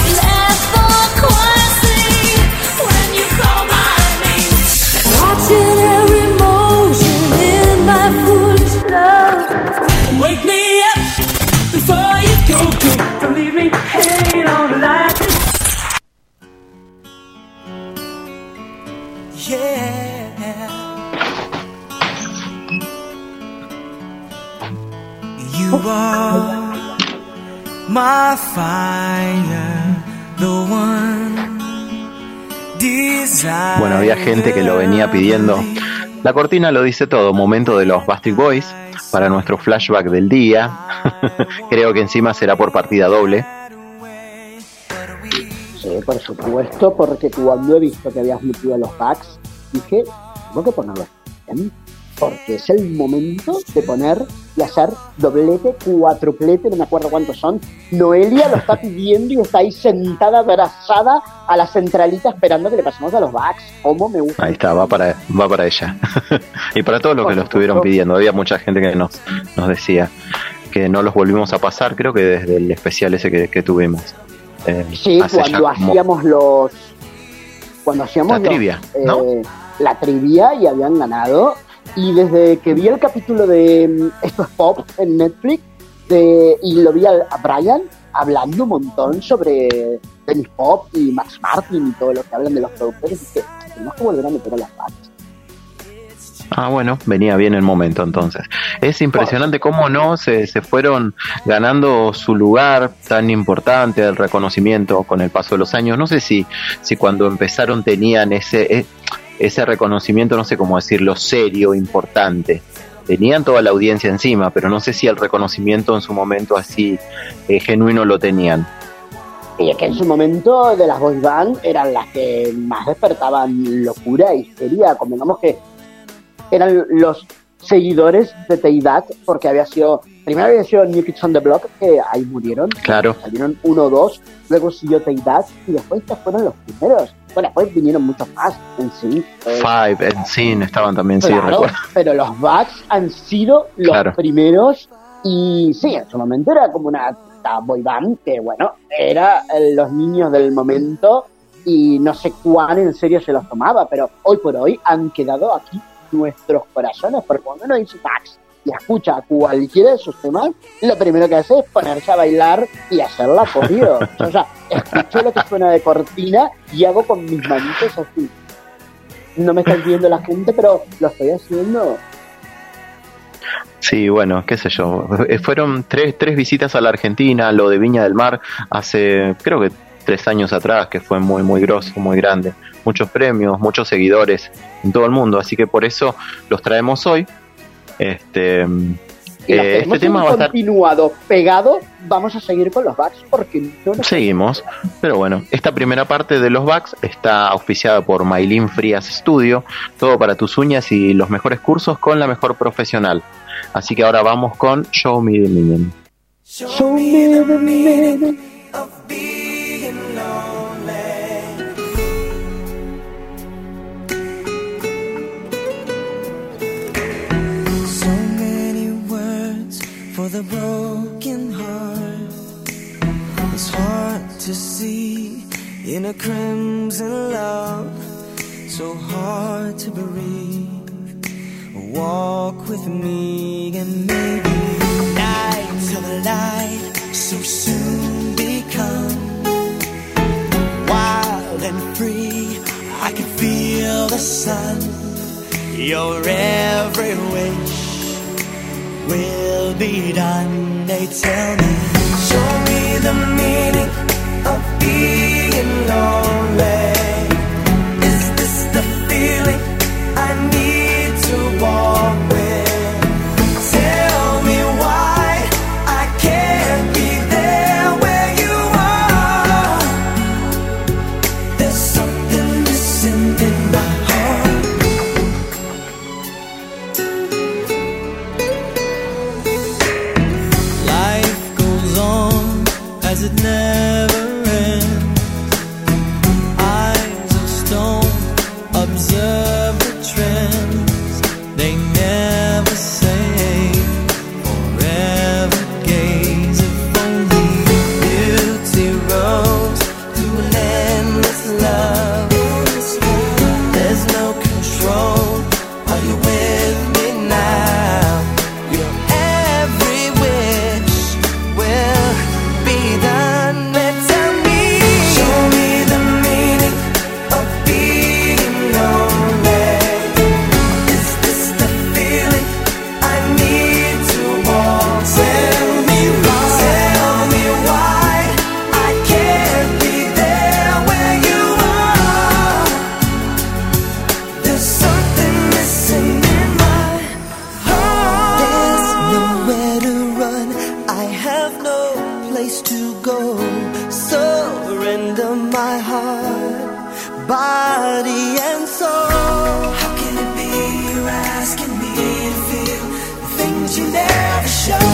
Watching every motion in my foolish love. Wake me up before you go, go. Don't leave me hanging on like this. Yeah. You are my fire, the one desire. Bueno, había gente que lo venía pidiendo. La cortina lo dice todo, momento de los Backstreet Boys para nuestro flashback del día. Creo que encima será por partida doble. Sí, por supuesto, porque cuando he visto que habías metido a los Bucks, dije, tengo que ponerlo bien, porque es el momento de poner y hacer doblete, cuatroplete, no me acuerdo cuántos son. Noelia lo está pidiendo y está ahí sentada, abrazada a la centralita esperando que le pasemos a los Bucks. ¿Cómo me gusta? Ahí está, va para, va para ella. Y para todos los que lo estuvieron pidiendo. Había mucha gente que nos, nos decía que no los volvimos a pasar, creo que desde el especial ese que, que tuvimos. Eh, sí, cuando hacíamos como... los... Cuando hacíamos la los, trivia, eh, ¿no? La trivia y habían ganado. Y desde que vi el capítulo de Esto es Pop en Netflix de, y lo vi a, a Brian hablando un montón sobre Dennis Pop y Max Martin y todo lo que hablan de los productores, y que tenemos que volver a meter a las bandas. Ah, bueno, venía bien el momento entonces. Es impresionante cómo no se, se fueron ganando su lugar tan importante, el reconocimiento con el paso de los años. No sé si, si cuando empezaron tenían ese, ese reconocimiento, no sé cómo decirlo, serio, importante. Tenían toda la audiencia encima, pero no sé si el reconocimiento en su momento así eh, genuino lo tenían. Y es que en su momento de las boy band eran las que más despertaban locura y histeria. Convengamos que eran los seguidores de Teidad, porque había sido, primero había sido New Kids on the Block, que ahí murieron, claro, salieron uno o dos, luego siguió Teidad y después estos fueron los primeros. Bueno, después vinieron muchos más, en sí. Five, en sí, estaban también, claro, sí, recuerdo. Pero los Bucks han sido los claro. primeros, y sí, en su momento era como una boy band que, bueno, era los niños del momento y no sé cuán en serio se los tomaba, pero hoy por hoy han quedado aquí nuestros corazones, porque cuando uno dice Bucks y escucha cualquiera de sus temas, lo primero que hace es ponerse a bailar y hacerla corrido. O sea, escucho lo que suena de cortina y hago con mis manitos así. No me está viendo la gente, pero lo estoy haciendo. Sí, bueno, qué sé yo. Fueron tres, tres visitas a la Argentina, lo de Viña del Mar, hace, creo que tres años atrás, que fue muy, muy grosso, muy grande. Muchos premios, muchos seguidores en todo el mundo, así que por eso los traemos hoy. Este, Y los Eh, que este hemos tema va a estar... continuado pegado, vamos a seguir con los Bugs porque no nos... Seguimos, pero bueno, esta primera parte de los Bugs está auspiciada por Maylin Frías Studio, todo para tus uñas y los mejores cursos con la mejor profesional. Así que ahora vamos con Show Me the Meaning. Show me the meaning of being lonely. So many words for the broken heart. It's hard to see in a crimson love. So hard to breathe. Walk with me and maybe night till the light so soon become wild and free. I can feel the sun. Your every wish will be done. They tell me, show me the meaning of being lonely. Is this the feeling I need to walk with? Tell me why I can't be there where you are. There's something missing in my heart. Life goes on as it never ends. Eyes of stone observe the trends. They never say forever gaze. If only beauty rose to an endless love. There's no control. Are you with me now? Your every wish will be done. Then tell me, show me the meaning of being lonely. Is this the feeling I need to walk? Tell me why, tell me why I can't be there where you are. There's something missing in my heart. There's nowhere to run. I have no place to go. Surrender my heart, body and soul. How can it be you're asking me to feel the things you never show?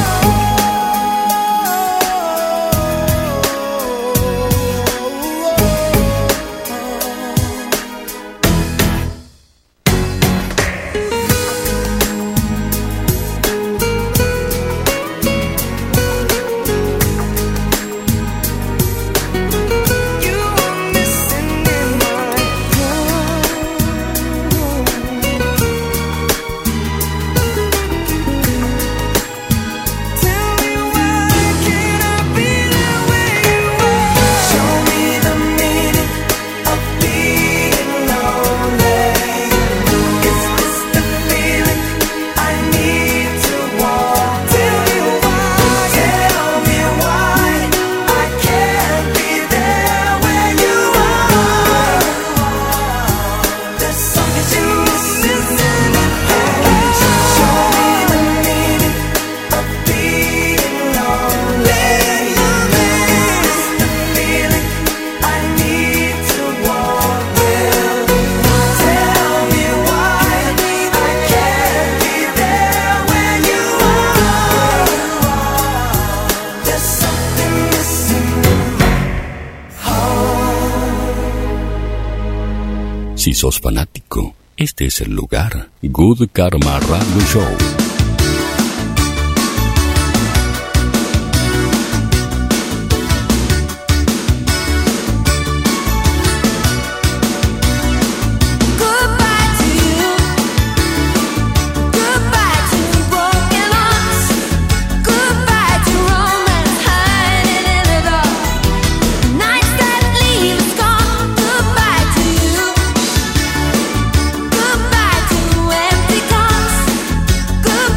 Si sos fanático, este es el lugar. Good Karma Radio Show. Goodbye to empty cups.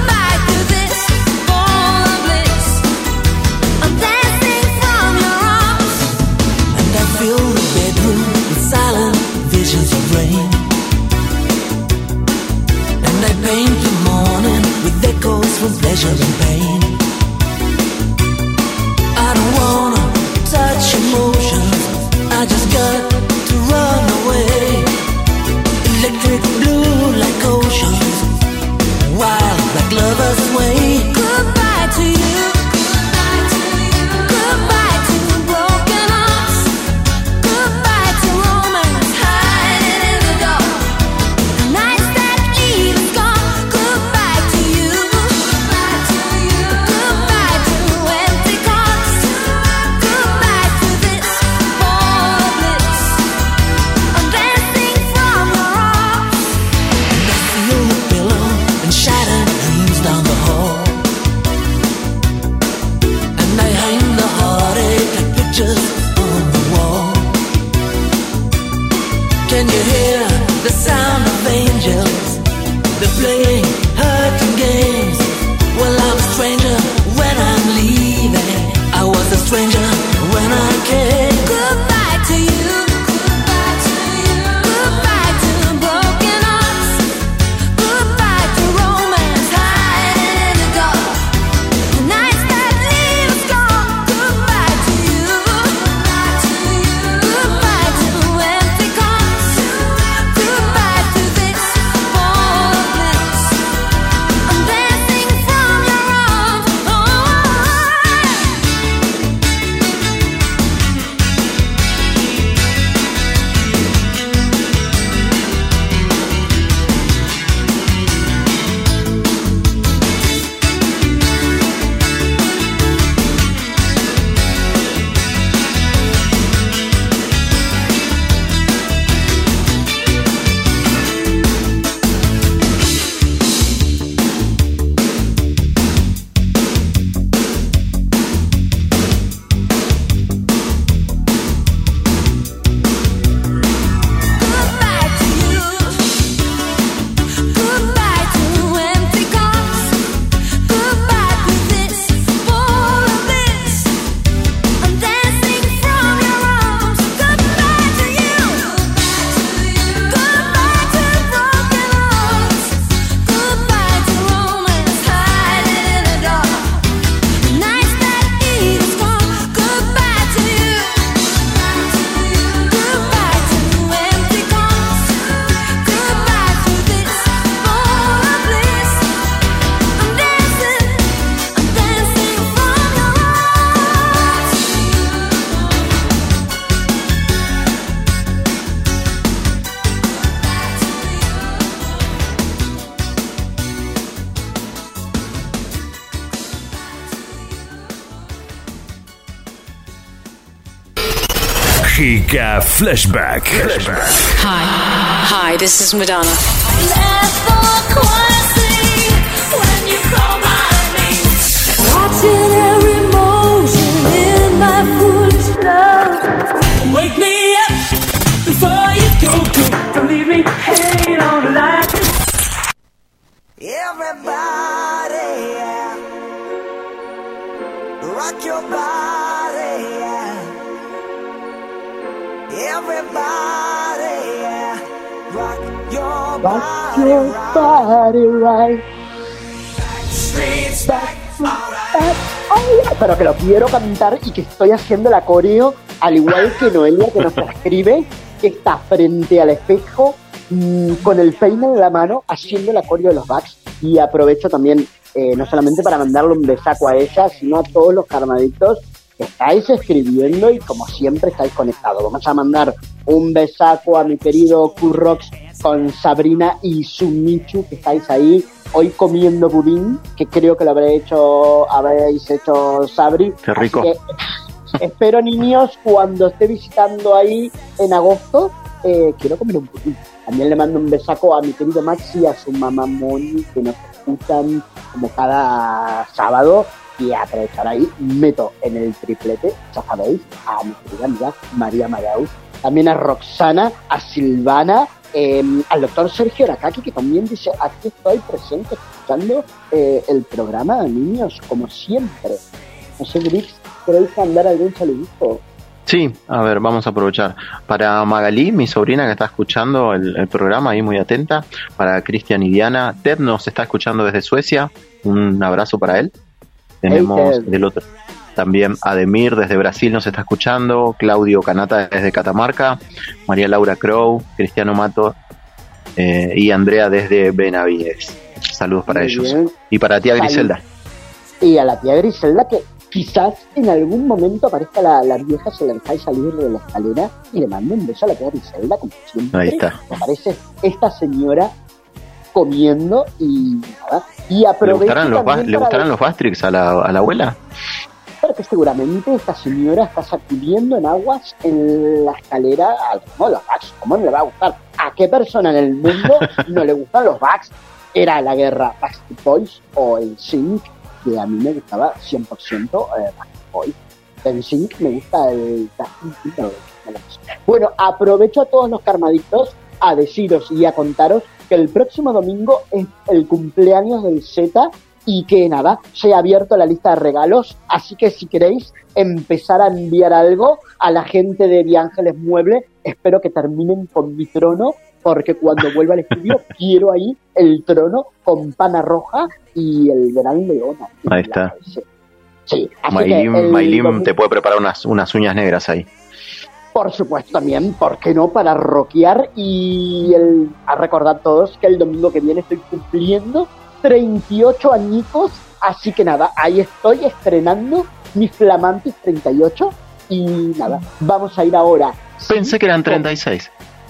Can you hear the sound of angels? They're playing hurting games. Well, I'm a stranger when I'm leaving. I was a stranger when I came. Goodbye to you. Goodbye to you. Goodbye to broken hearts. Goodbye to romance hiding in the dark. The nights that leave us gone. Goodbye to you. Goodbye to you. Goodbye to empty cups. Goodbye to this ball of bliss. I'm dancing from your arms. Oh. Goodbye to you. Goodbye to empty cups. Goodbye to this ball of bliss. I'm dancing from your arms. Goodbye to you. Goodbye to broken hearts. Goodbye to romance hiding in the dark. Nights that eat us gone. Goodbye to you. Goodbye to empty cups. Goodbye to this ball of bliss. I'm dancing, I'm dancing from your arms. Giga Flashback. Hi. Hi, this is Madonna. Watching every motion in my foolish love. Wake me up before you go, go. Don't leave me hanging on the line. Everybody, yeah. Rock your body, yeah. Everybody, yeah. Rock your Rock your body right. streets back. Ay, pero que lo quiero cantar y que estoy haciendo el coreo al igual que Noelia, que nos escribe, que está frente al espejo mmm, con el peine en la mano haciendo el coreo de los Bugs. Y aprovecho también eh, no solamente para mandarle un besaco a ella, sino a todos los carnaditos que estáis escribiendo y como siempre estáis conectados. Vamos a mandar un besaco a mi querido Kurrox con Sabrina y su Michu, que estáis ahí hoy comiendo budín, que creo que lo habré hecho, habréis hecho Sabri. Qué rico. Así que, espero, niños, cuando esté visitando ahí en agosto, eh, quiero comer un budín. También le mando un besaco a mi querido Maxi y a su mamá Moni, que nos escuchan como cada sábado. Y a aprovechar ahí, meto en el triplete, ya sabéis, a mi querida amiga María Maraus, también a Roxana, a Silvana, eh, al doctor Sergio Aracaki, que también dice, aquí estoy presente escuchando eh, el programa, niños, como siempre. No sé, Grix, ¿queréis mandar algún saludito? Sí, a ver, vamos a aprovechar. Para Magalí, mi sobrina que está escuchando el, el programa, ahí muy atenta. Para Cristian y Diana. Ted nos está escuchando desde Suecia. Un abrazo para él. Tenemos Hey, Ted. del otro también Ademir desde Brasil nos está escuchando. Claudio Canata desde Catamarca. María Laura Crow. Cristiano Mato. Eh, y Andrea desde Benavides. Saludos para Muy ellos. bien. Y para tía Salud. Griselda. Y a la tía Griselda, que quizás en algún momento aparezca la, la vieja, se la dejáis salir de la escalera y le mando un beso a la tía Griselda, como siempre. Ahí está. Me parece esta señora comiendo y nada. Y ¿Le aprovecho gustarán los, también ba- ¿le para gustarán los Bastrix a la, a la abuela? decir que seguramente esta señora está sacudiendo en aguas en la escalera a no, los Bugs. ¿Cómo no le va a gustar? ¿A qué persona en el mundo no le gustan los Bugs? Era la guerra Backstreet Boys o el Sync, que a mí me gustaba cien por ciento eh, Backstreet Boys. En Sync me gusta el Justin Timberlake. Bueno, aprovecho a todos los karmadictos a deciros y a contaros que el próximo domingo es el cumpleaños del Z y que nada, se ha abierto la lista de regalos, así que si queréis empezar a enviar algo a la gente de Viángeles Mueble, espero que terminen con mi trono, porque cuando vuelva al estudio quiero ahí el trono con pana roja y el gran león. Ahí está. Sí, así Maylim, que el Maylim domingo- te puede preparar unas, unas uñas negras ahí. Por supuesto también, ¿por qué no? Para rockear y el, a recordar todos que el domingo que viene estoy cumpliendo treinta y ocho añicos, así que nada, ahí estoy estrenando mis flamantes treinta y ocho y nada, vamos a ir ahora. Pensé que eran treinta y seis.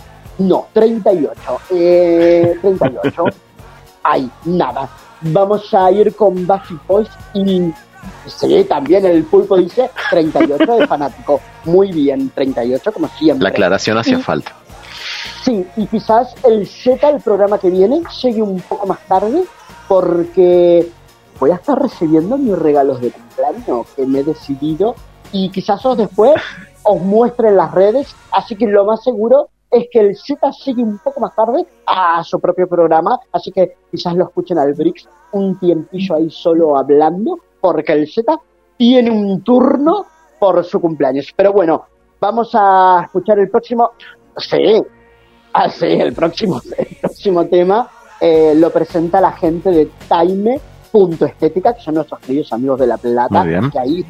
No, treinta y ocho. Eh, treinta y ocho. Ay, nada. Vamos a ir con Buffy Boys y sí, también el pulpo dice treinta y ocho de fanático. Muy bien, treinta y ocho como siempre. La aclaración hacía Y- falta. Sí, y quizás el Z, el programa que viene, llegue un poco más tarde porque voy a estar recibiendo mis regalos de cumpleaños que me he decidido y quizás os después os muestre en las redes, así que lo más seguro es que el Z sigue un poco más tarde a su propio programa, así que quizás lo escuchen al Brix un tiempillo ahí solo hablando, porque el Z tiene un turno por su cumpleaños. Pero bueno, vamos a escuchar el próximo... Sí, ah, sí, el próximo, el próximo tema eh, lo presenta la gente de Time Punto Estética, que son nuestros queridos amigos de La Plata. Muy bien. Que ahí,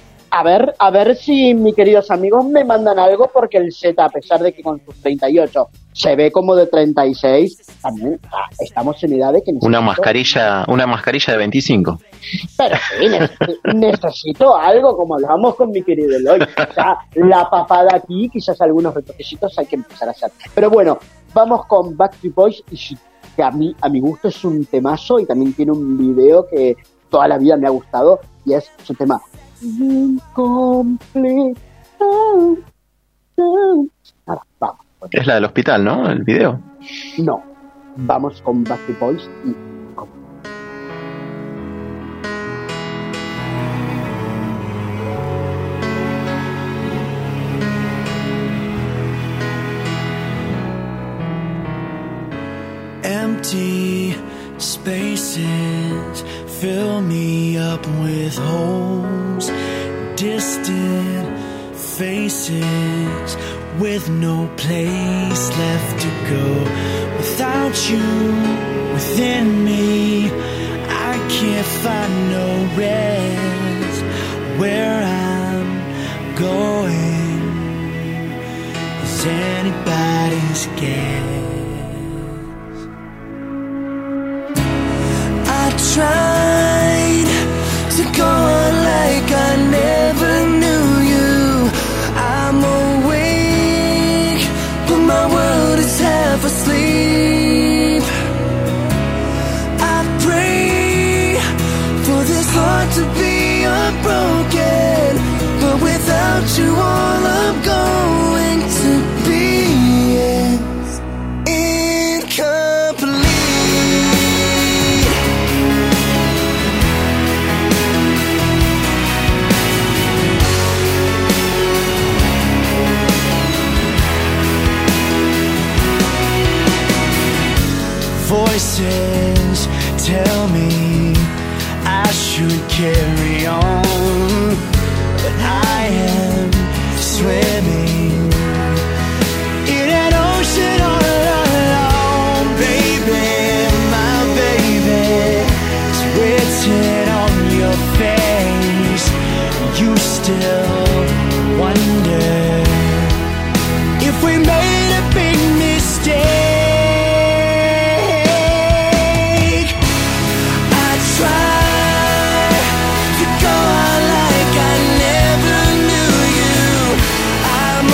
a ver, a ver si mis queridos amigos me mandan algo, porque el Z, a pesar de que con sus treinta y ocho se ve como de treinta y seis, también ah, estamos en edad de que Una necesito- mascarilla, una mascarilla de veinticinco. Pero sí, necesito, necesito algo, como hablamos con mi querido Eloy. O sea, la papada aquí, quizás algunos retoquecitos hay que empezar a hacer. Pero bueno, vamos con Backstreet Boys, y sí, que a mí, a mi gusto es un temazo, y también tiene un video que toda la vida me ha gustado, y es su tema Incomplete. Ahora, vamos. Es la del hospital, ¿no? El video. No, vamos con Backstreet Boys y Empty spaces fill me up with holes, distant faces with no place left to go. Without you within me, I can't find no rest. Where I'm going is anybody's guess. I tried to go on like I never knew you. I'm awake, but my world is half asleep. I pray for this heart to be unbroken, but without you all I'm going to be is incomplete. Voices tell me I should carry on, but I am swimming in an ocean all alone. Baby, my baby, it's written on your face. You still wonder if we made a big mistake. Try to go out like I never knew you. I'm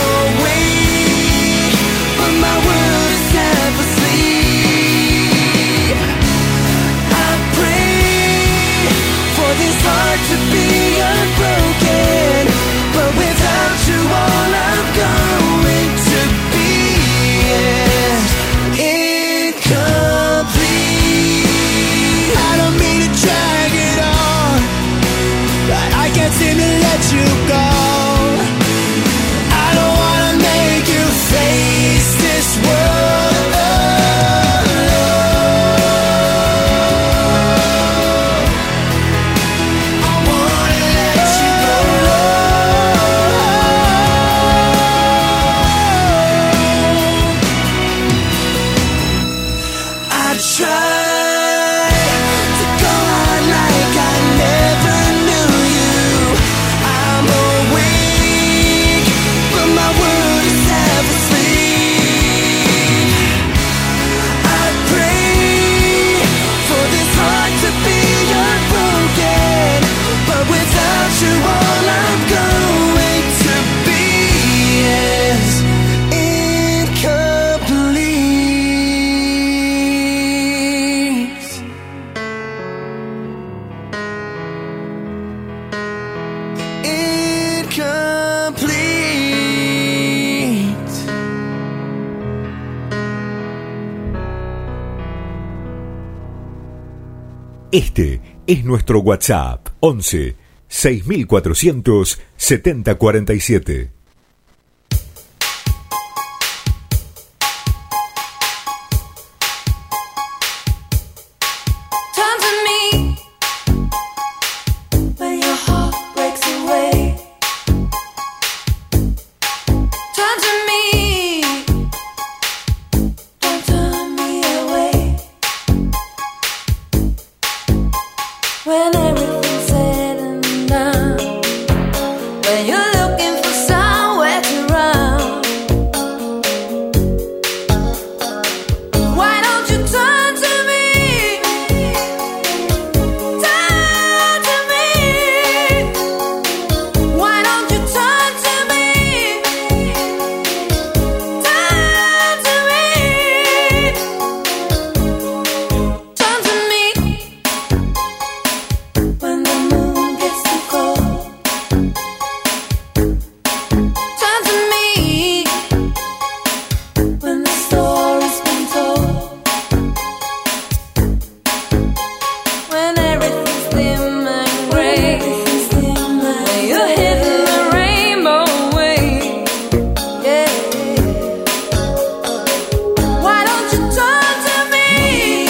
Este es nuestro WhatsApp once seis mil cuatrocientos setenta cuarenta y siete. When everything's said and done, when you're looking for somewhere to run, why don't you turn to me? Turn to me. Why don't you turn to me? Turn to me. Turn to me. When the moon gets too cold, turn to me. When the story's been told, when everything's dim and gray, when you're hitting the rainbow away, yeah. Why don't you turn to me?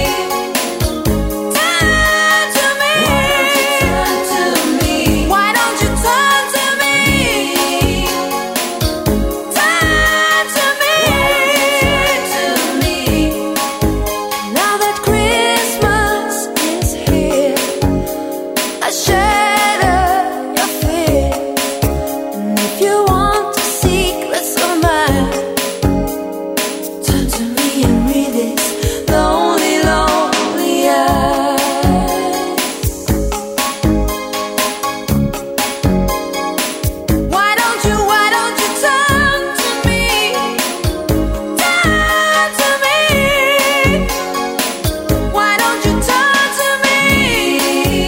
Turn to me. Why don't you turn to me? Turn to me. Now that Christmas is here, I shatter your fear. And if you want to seek less of mine, turn to me and read this lonely, lonely eyes. Why don't you, why don't you turn to me? Turn to me. Why don't you turn to me?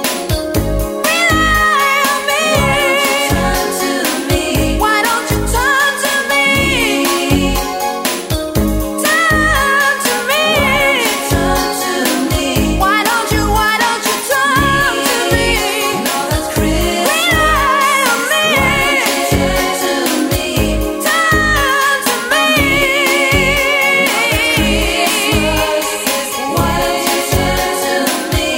Rely on me. Turn to me. Why don't you turn to me? Turn to me. Turn to me. Why don't you, why don't you turn to me? Know that's Christmas. Rely on me. Turn to me. Turn to me. Why don't you turn to me?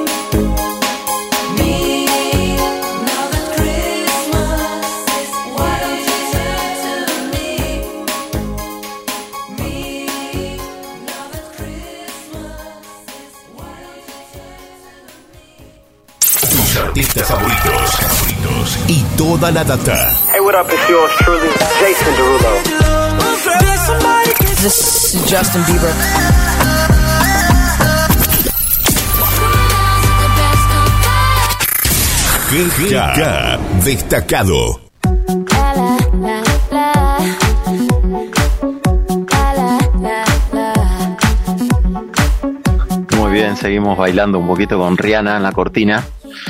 Me. Now that Christmas is, why don't you turn to me? Me. Now that Christmas is, why don't you turn to me? Tus artistas favoritos, favoritos y toda la data. Hey, what up? It's yours truly, Jason Derulo. This is Justin Bieber. G K destacado. Muy bien, seguimos bailando un poquito con Rihanna en la cortina.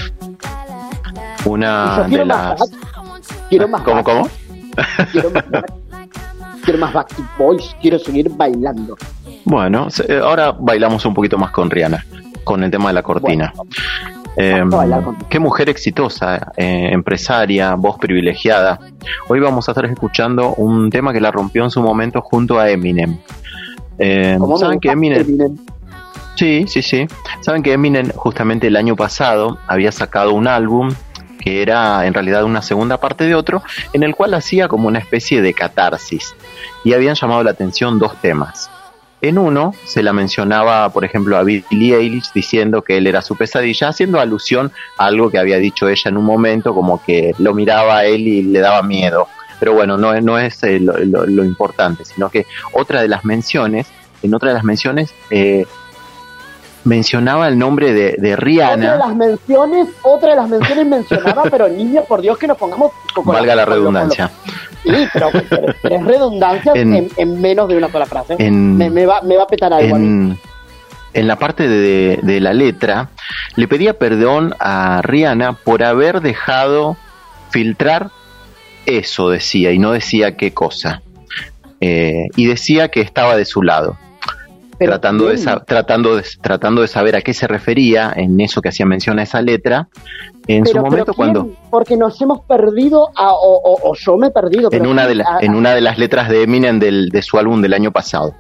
Una Yo de quiero más las... back, quiero más ¿Cómo, back, cómo? quiero más back, quiero más Backstreet Boys, quiero seguir bailando. Bueno, se- ahora bailamos un poquito más con Rihanna, con el tema de la cortina. Eh, Vamos a bailar con- qué mujer exitosa, eh, empresaria, voz privilegiada. Hoy vamos a estar escuchando un tema que la rompió en su momento junto a Eminem. Eh, ¿Cómo me ¿Saben gusta que Eminem? Eminem? Sí, sí, sí. Saben que Eminem justamente el año pasado había sacado un álbum que era en realidad una segunda parte de otro, en el cual hacía como una especie de catarsis. Y habían llamado la atención dos temas. En uno se la mencionaba, por ejemplo, a Billie Eilish diciendo que él era su pesadilla, haciendo alusión a algo que había dicho ella en un momento, como que lo miraba a él y le daba miedo. Pero bueno, no, no es eh, lo, lo- lo importante, sino que otra de las menciones, en otra de las menciones, eh, mencionaba el nombre de, de Otra de Rihanna, las menciones, otra de las menciones mencionaba, pero niño, por Dios que nos pongamos con valga la con lo- con lo- redundancia. Sí, pero tres, tres redundancias En- en, en menos de una sola frase. en- me, me va, me va a petar algo a mí. En, en la parte de, de la letra, le pedía perdón a Rihanna por haber dejado filtrar eso, decía, y no decía qué cosa. Eh, y decía que estaba de su lado. tratando de, sa- tratando, de, tratando de saber a qué se refería en eso que hacía mención a esa letra. En pero, su momento, pero cuando... Porque nos hemos perdido, a, o, o, o yo me he perdido. En pero una, de la, a, en una de las letras de Eminem del, de su álbum del año pasado.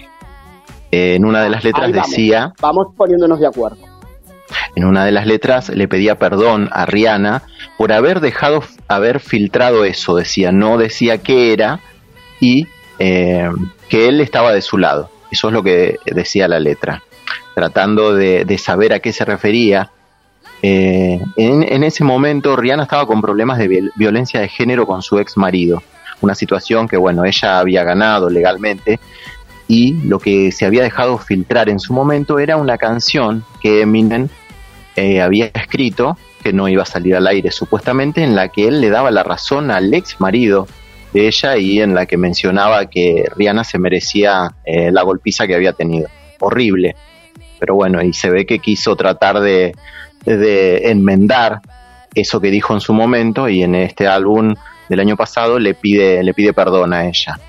Eh, en una de las letras vamos, decía... Vamos poniéndonos de acuerdo. En una de las letras le pedía perdón a Rihanna por haber dejado, haber filtrado eso, decía, no decía qué era y eh, que él estaba de su lado. Eso es lo que decía la letra, tratando de, de saber a qué se refería. Eh, en, en ese momento Rihanna estaba con problemas de viol- violencia de género con su ex marido, una situación que bueno, ella había ganado legalmente, y lo que se había dejado filtrar en su momento era una canción que Eminem eh, había escrito, que no iba a salir al aire supuestamente, en la que él le daba la razón al ex marido de ella y en la que mencionaba que Rihanna se merecía eh, la golpiza que había tenido. Horrible. Pero bueno, y se ve que quiso tratar de, de enmendar eso que dijo en su momento, y en este álbum del año pasado le pide, le pide perdón a ella.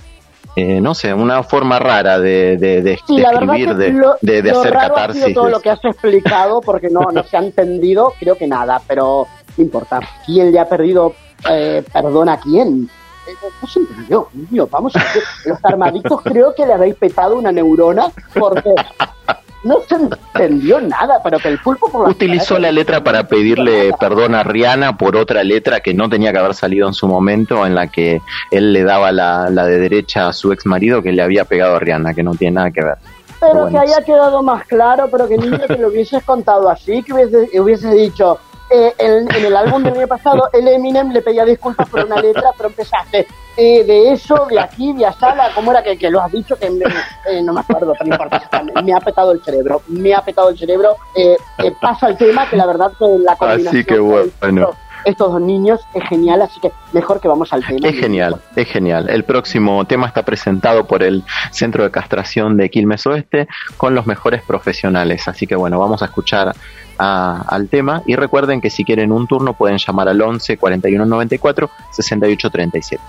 Eh, no sé, una forma rara de, de, de, sí, de la escribir, verdad que de, lo, de, de lo hacer raro catarsis. Ha sido todo lo que has explicado, porque no, no se ha entendido, creo que nada, pero no importa. ¿Quién le ha perdido eh, perdón a quién? Eh, no se entendió, Dios, vamos a ver. Los armaditos creo que le habéis petado una neurona, porque no se entendió nada, pero que el pulpo por la Utilizó la letra para pedirle perdón a Rihanna por otra letra que no tenía que haber salido en su momento, en la que él le daba la, la de derecha a su ex marido que le había pegado a Rihanna, que no tiene nada que ver. Pero, Pero bueno, que haya quedado más claro, pero que niño, que lo hubieses contado así, que hubiese, hubiese dicho, eh, en, en el álbum del año pasado, el Eminem le pedía disculpas por una letra, pero empezaste eh, de eso, de aquí, de allá, ¿cómo era que, que lo has dicho? Que me, eh, no me acuerdo, pero no importa, me, me ha petado el cerebro, me ha petado el cerebro, eh, eh, pasa el tema, que la verdad que la combinación... Así que bueno, bueno. Estos dos niños es genial, así que mejor que vamos al tema. Es genial, es genial. El próximo tema está presentado por el Centro de Castración de Quilmes Oeste con los mejores profesionales. Así que bueno, vamos a escuchar a, al tema. Y recuerden que si quieren un turno pueden llamar al once cuarenta y uno noventa y cuatro sesenta y ocho treinta y siete.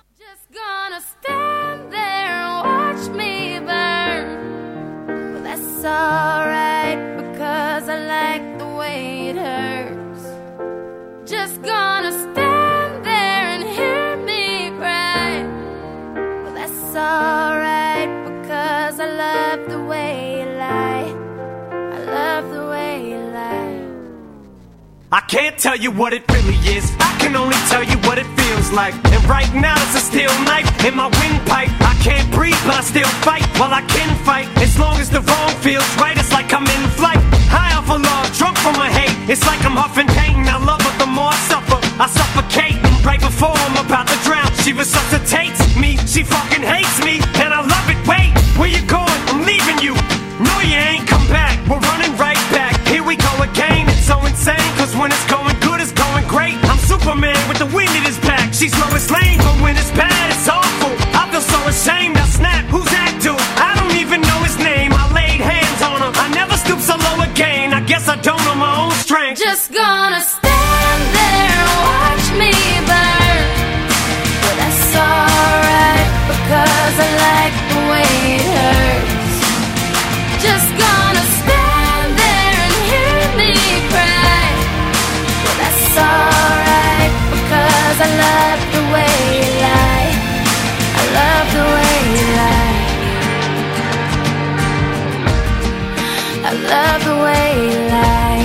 Just gonna stand there and hear me cry. Well, that's alright, because I love the way you lie. I love the way you lie. I can't tell you what it really is, I can only tell you what it feels like. And right now it's a steel knife in my windpipe. I can't breathe but I still fight, well I can fight. As long as the wrong feels right, it's like I'm in flight. High off of love, drunk from my hate. It's like I'm huffing pain, I love her the more I suffer. I suffocate, right before I'm about to drown. She resuscitates me, she fucking hates me, and I love it. Wait, where you going? I'm leaving you. No you ain't, come back, we're running right back. Here we go again, it's so insane, cause when it's going good, it's going great. I'm Superman with the wind in his back. She's Lois Lane, but when it's bad, it's awful. I feel so ashamed, I snap, who's that dude? I don't even know his name, I laid hands on him. I never stoop so low again, I guess I don't know my own strength. Just gonna stand there and watch me burn. But that's alright, because I like the way it hurts. Just gonna stand there and hear me cry. But that's alright, because I love the way you lie. I love the way you lie. I love the way you lie.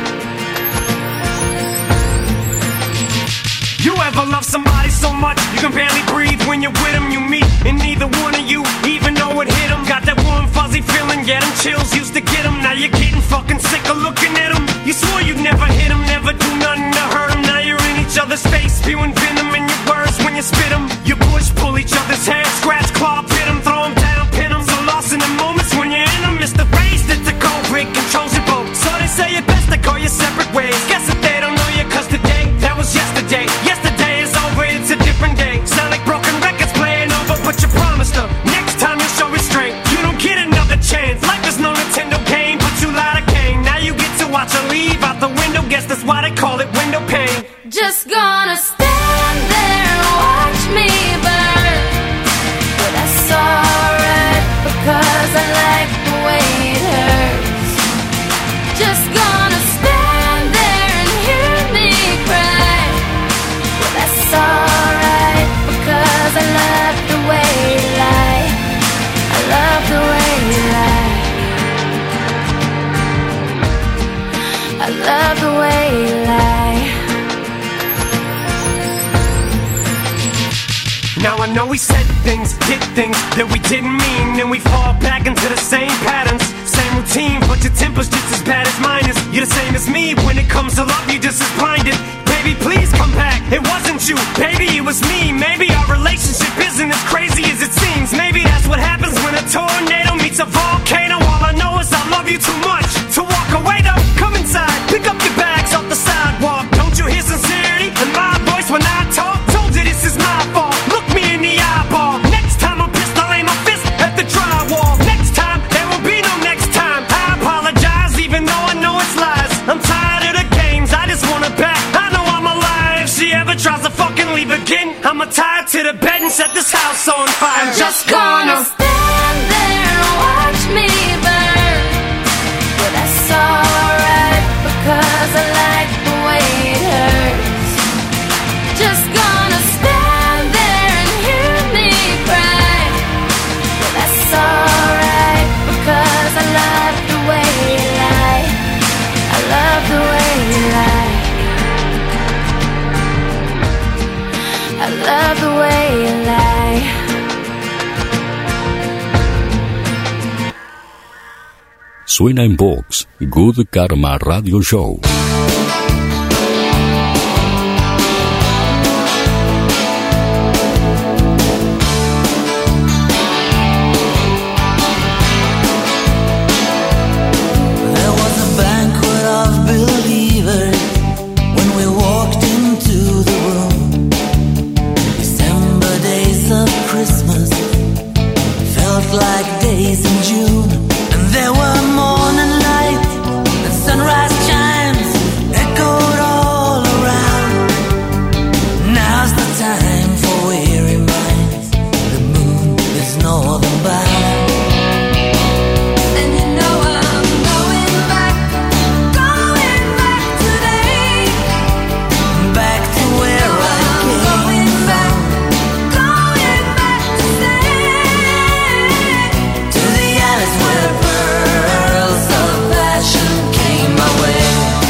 You ever love somebody so much you can barely breathe when you're with them? You meet and neither one of you even know it hit them. Got that warm fuzzy feeling, yeah, them chills used to get them. Now you're getting fucking sick of looking at them. You swore you'd never hit them, never do nothing to hurt them. Now you're in each other's face, spewing venom in your words when you spit them. You push, pull each other's hair, scratch, claw, pit them, throw them down, pin them. So lost in the moments when you're in them, it's the race that the cold break controls your boat. So they say it best to go your separate ways. Guess that they don't know you, cause today, that was yesterday. Yesterday is over, it's a different day. Sound like broken records playing over, but you promised her next time you'll show restraint. You don't get another chance, life is no Nintendo game, but you lied again. Now you get to watch her leave out the window, guess that's why they call it window pane. Just gonna stand there and watch me burn. we said things, did things that we didn't mean, and we fall back into the same patterns, same routine, but your temper's just as bad as mine is. You're the same as me, when it comes to love, you're just as blinded. Baby, please come back, it wasn't you, baby, it was me. Maybe our relationship isn't as crazy as it seems. Maybe that's what happens when a tornado meets a volcano. All I know is I love you too much to walk away though. Come inside, pick up your bags off the sidewalk. Don't you hear sincerity in my voice when I talk? Told you this is my fault, look me in the eyeball. Next time I'm pissed, I'll aim my fist at the drywall. Next time, there will be no next time. I apologize even though I know it's lies. I'm tired of the games, I just wanna back. I know I'm alive, if she ever tries to fucking leave again, I'ma tie her to the bed and set this house on fire. I'm just gonna stand there and watch me burn. But that's alright because I like the way it hurts. Just gonna stand there and hear me cry. But that's alright because I love the way you lie. I love the way you lie. I love the way you lie. Suena en Vox, Good Karma Radio Show. There was a banquet of believers when we walked into the room. December days of Christmas felt like days in June. And there were morning light and sunrise chimes echoed all around. Now's the time for weary minds. The moon is northern bound. And you know I'm going back, going back today. Back to where I came going back, going back to stay. To the alleys where pearls of passion came my way.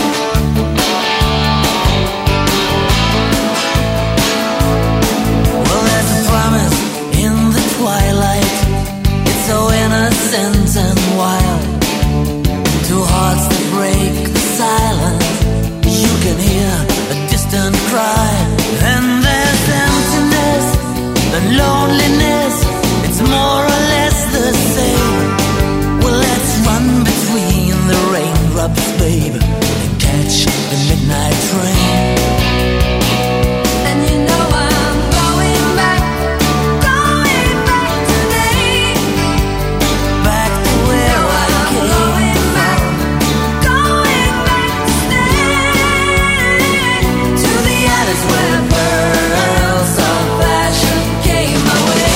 Well, there's a promise in the twilight. It's so innocent and wild. Two hearts that break the silence. You can hear a distant cry. And there's emptiness and loneliness. It's more or less the same. Well, let's run between the raindrops, babe, and catch the midnight train. And you know I'm going back, going back today. Back to where I came from, going back to stay. To the alleys where pearls of passion came my way.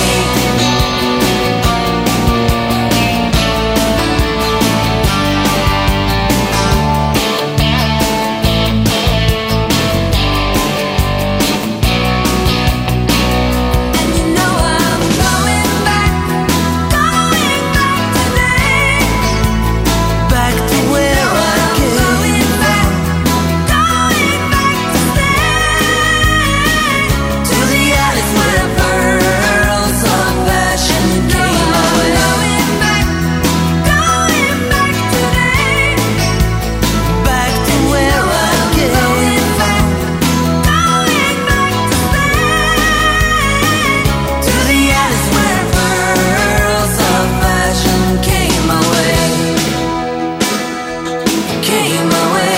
And you know I'm going back, going back today. Back to where I came from, going back to stay. To the alleys where pearls of passion came my way. Going back, going back today. Back to where I came from, going back to stay. To the alleys where pearls of passion came my way. Came my way.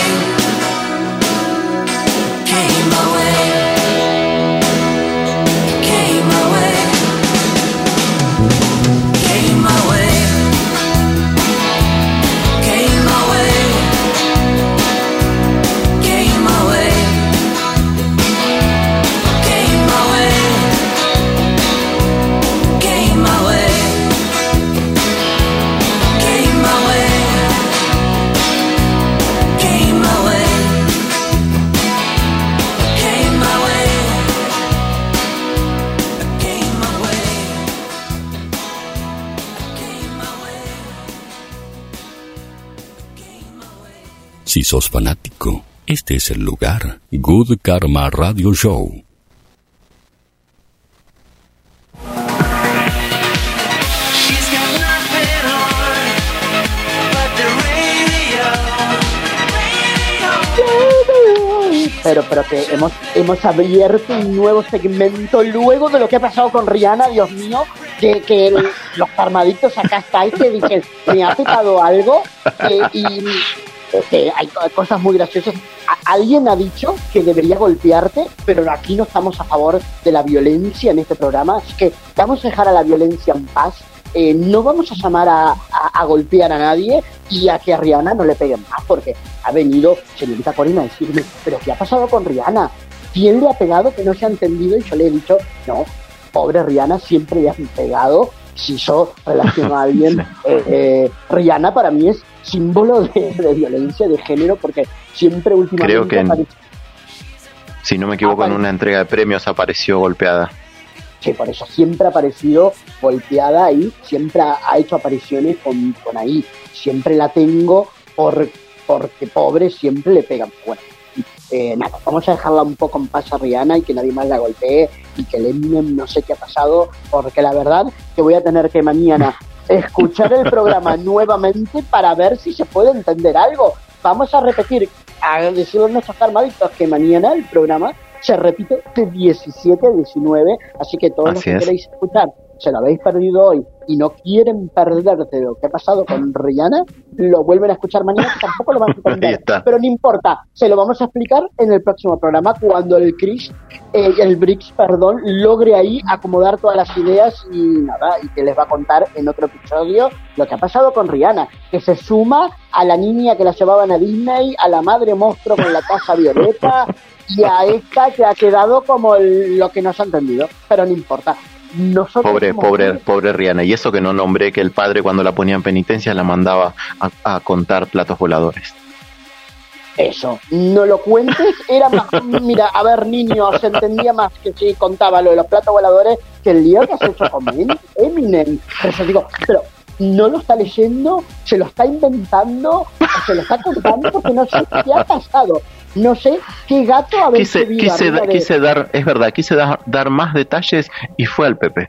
Came my way. Came my way. Came my way. Came my way. Came my way. Came my way. Came my way. Came my way. Came my way. Came my way. Came my way. Si sos fanático, este es el lugar. Good Karma Radio Show. pero, pero que hemos, hemos abierto un nuevo segmento luego de lo que ha pasado con Rihanna, Dios mío, que, que el, los armaditos acá estáis que dicen, me ha picado algo, eh, y eh, hay cosas muy graciosas. A, alguien ha dicho que debería golpearte, pero aquí no estamos a favor de la violencia en este programa, así que vamos a dejar a la violencia en paz. Eh, no vamos a llamar a, a, a golpear a nadie y a que a Rihanna no le peguen más, porque ha venido señorita Corina a decirme, pero ¿qué ha pasado con Rihanna? ¿Quién le ha pegado que no se ha entendido? Y yo le he dicho, no, pobre Rihanna, siempre le han pegado. Si yo relaciono a alguien, eh, eh, Rihanna para mí es símbolo de, de violencia de género, porque siempre últimamente... Creo que, en, aparece... si no me equivoco, apare... en una entrega de premios apareció golpeada. Sí, por eso siempre ha aparecido golpeada ahí, siempre ha, ha hecho apariciones con, con ahí, siempre la tengo por, porque pobre siempre le pegan. Bueno, eh, nada, vamos a dejarla un poco en paz a Rihanna y que nadie más la golpee y que el Eminem no sé qué ha pasado, porque la verdad que voy a tener que mañana escuchar el programa nuevamente para ver si se puede entender algo. Vamos a repetir, a decirle a nuestros armaditos que mañana el programa se repite de diecisiete a diecinueve, así que todos así los que es. queréis escuchar, se lo habéis perdido hoy y no quieren perderte lo que ha pasado con Rihanna, lo vuelven a escuchar mañana, que tampoco lo van a entender, pero no importa, se lo vamos a explicar en el próximo programa cuando el Chris, eh, el Brix, perdón, logre ahí acomodar todas las ideas y nada, y que les va a contar en otro episodio lo que ha pasado con Rihanna, que se suma a la niña que la llevaban a Disney, a la madre monstruo con la casa violeta y a esta que ha quedado como el, lo que no se ha entendido, pero no importa. Nosotros pobre, somos pobre, muy... pobre Rihanna. Y eso que no nombré que el padre cuando la ponía en penitencia la mandaba a, a contar platos voladores. Eso, no lo cuentes, era más, mira, a ver niño, se entendía más que si contaba lo de los platos voladores que el lío que has hecho con Eminem. Pero yo digo, pero no lo está leyendo, se lo está inventando, o se lo está contando porque no sé qué ha pasado. No sé qué gato haber quise, subido quise, arriba da, de... quise dar, es verdad, quise dar, dar más detalles y fue al Pepe.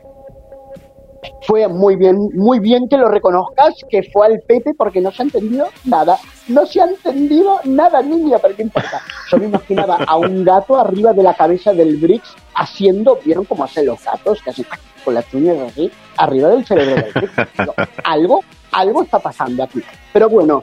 Fue muy bien, muy bien que lo reconozcas, que fue al Pepe porque no se ha entendido nada. No se ha entendido nada, niña, pero qué importa. Yo me imaginaba a un gato arriba de la cabeza del Brix haciendo, ¿vieron cómo hacen los gatos? Que hacen con las uñas así, arriba del cerebro del Brix. Digo, algo, algo está pasando aquí. Pero bueno,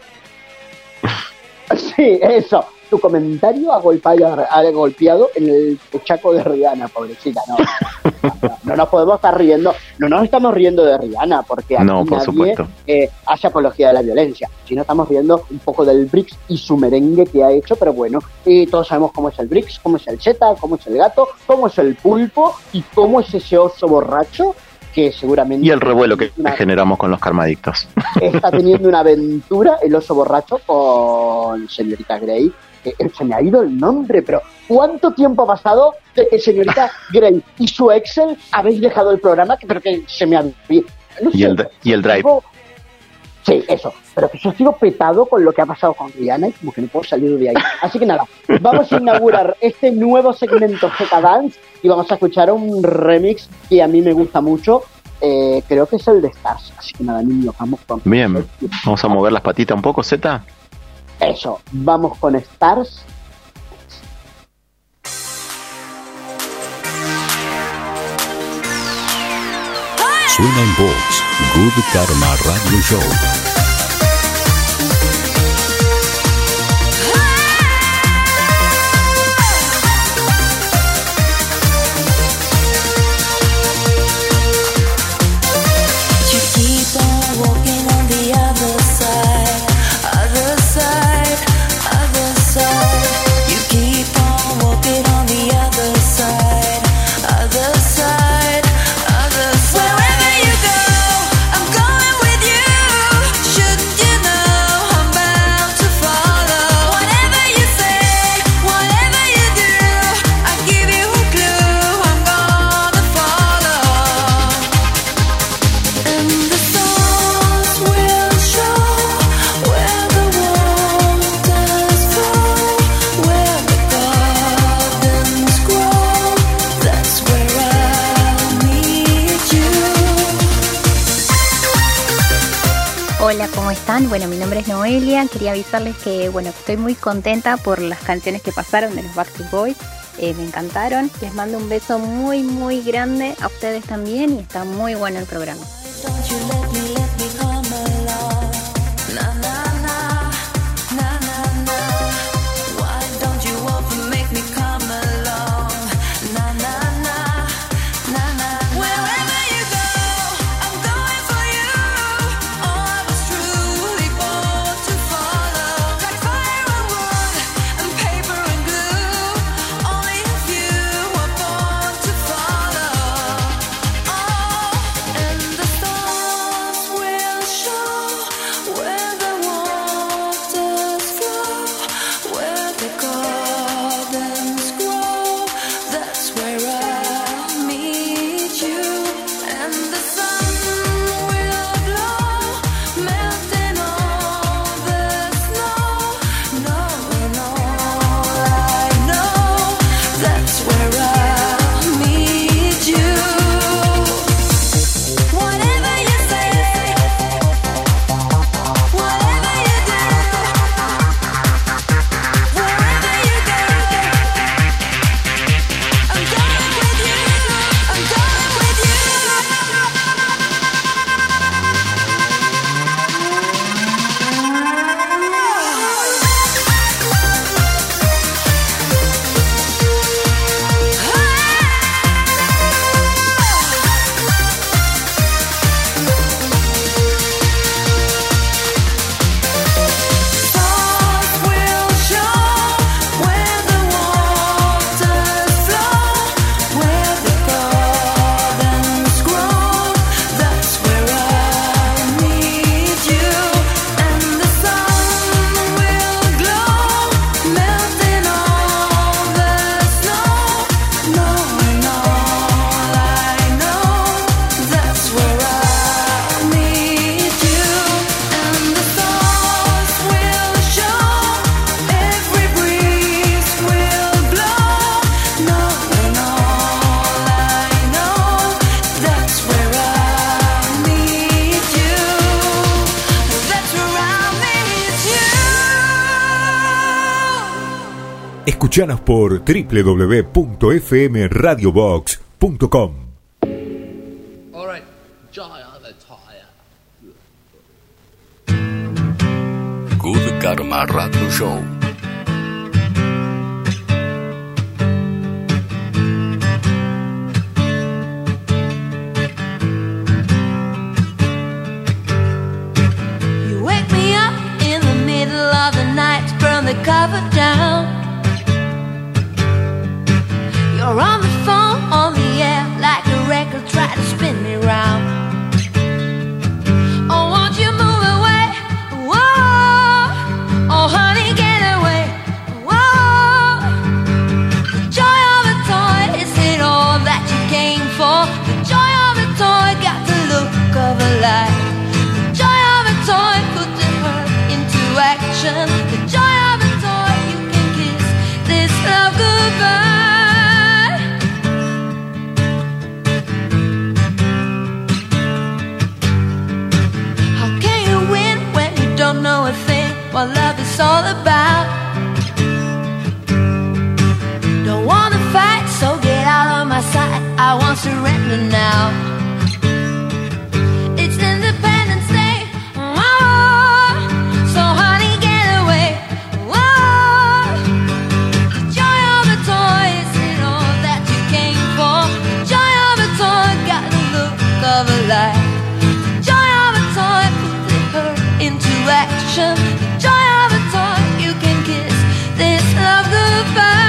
sí, eso. Tu comentario ha golpeado, ha golpeado en el pechaco de Rihanna, pobrecita. No, no, no, no nos podemos estar riendo, no nos estamos riendo de Rihanna, porque aquí no, por nadie eh, hace apología de la violencia. Si no, estamos riendo un poco del Brix y su merengue que ha hecho, pero bueno, eh, todos sabemos cómo es el Brix, cómo es el Zeta, cómo es el gato, cómo es el pulpo y cómo es ese oso borracho que seguramente... Y el revuelo que una... generamos con los karmadictos. Está teniendo una aventura el oso borracho con señorita Grey. Se me ha ido el nombre, pero ¿cuánto tiempo ha pasado de que señorita Grey y su Excel habéis dejado el programa? Que, pero que se me ha... No y, sé, el, y el Drive. Sigo... Sí, eso. Pero que yo sigo petado con lo que ha pasado con Rihanna y como que no puedo salir de ahí. Así que nada, vamos a inaugurar este nuevo segmento Z Dance y vamos a escuchar un remix que a mí me gusta mucho. Eh, creo que es el de Stars. Así que nada, niños, vamos con... Bien, vamos a mover las patitas un poco, Z. Eso, vamos con Stars. Suena en Vox, Good Karma Radio Show. Wherever you go, I'm going with you. Hola, ¿cómo están? Bueno, mi nombre es Noelia. Quería avisarles que, bueno, estoy muy contenta por las canciones que pasaron de los Backstreet Boys. Eh, me encantaron. Les mando un beso muy, muy grande a ustedes también y está muy bueno el programa. Escuchanos por doble u doble u doble u punto f m radio box punto com. Good Karma Radio Show. You wake me up in the middle of the night, burn the cover down. You're on the phone, on the air, like a record, try to spin me round. Oh, won't you move away? Whoa, oh, honey, get away. Whoa, the joy of a toy, is it all that you came for? The joy of a toy got the look of a life. The joy of a toy put the hurt into action. The joy of a toy, you can kiss this love goodbye. Don't know a thing what love is all about. Don't wanna fight, so get out of my sight. I want surrender now. It's Independence Day, oh, so honey, get away. Whoa, the joy of a toy, is it all that you came for? The joy of a toy got the look of a life. The joy of a toy put the hurt into action. The joy of a toy, you can kiss this love goodbye.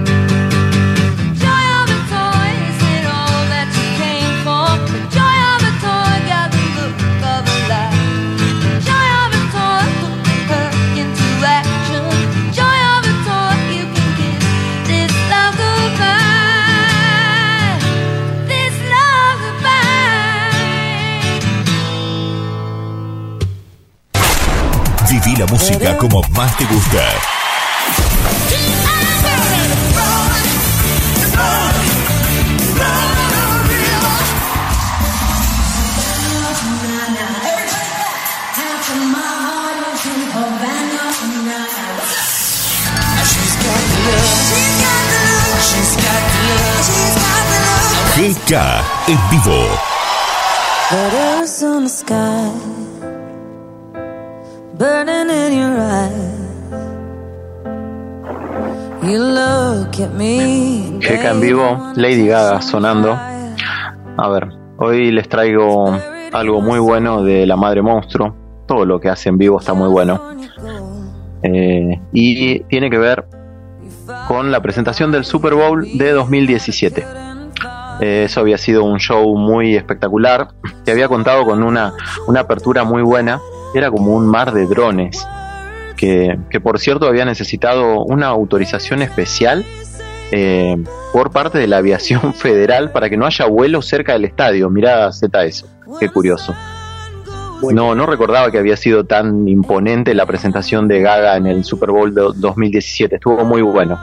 Joy of a toy, is it all that you came for? The joy of a música como más te gusta. G K en vivo. Letters on the sky, burning in your eyes. You look at me. G K en vivo, Lady Gaga sonando. A ver, hoy les traigo algo muy bueno de La Madre Monstruo. Todo lo que hace en vivo está muy bueno. Eh, y tiene que ver con la presentación del Super Bowl de dos mil diecisiete. Eh, eso había sido un show muy espectacular, que había contado con una, una apertura muy buena. Era como un mar de drones, que, que por cierto había necesitado una autorización especial eh, por parte de la aviación federal para que no haya vuelos cerca del estadio. Mirá, Z, eso, qué curioso. No, no recordaba que había sido tan imponente la presentación de Gaga en el Super Bowl de dos mil diecisiete. Estuvo muy bueno.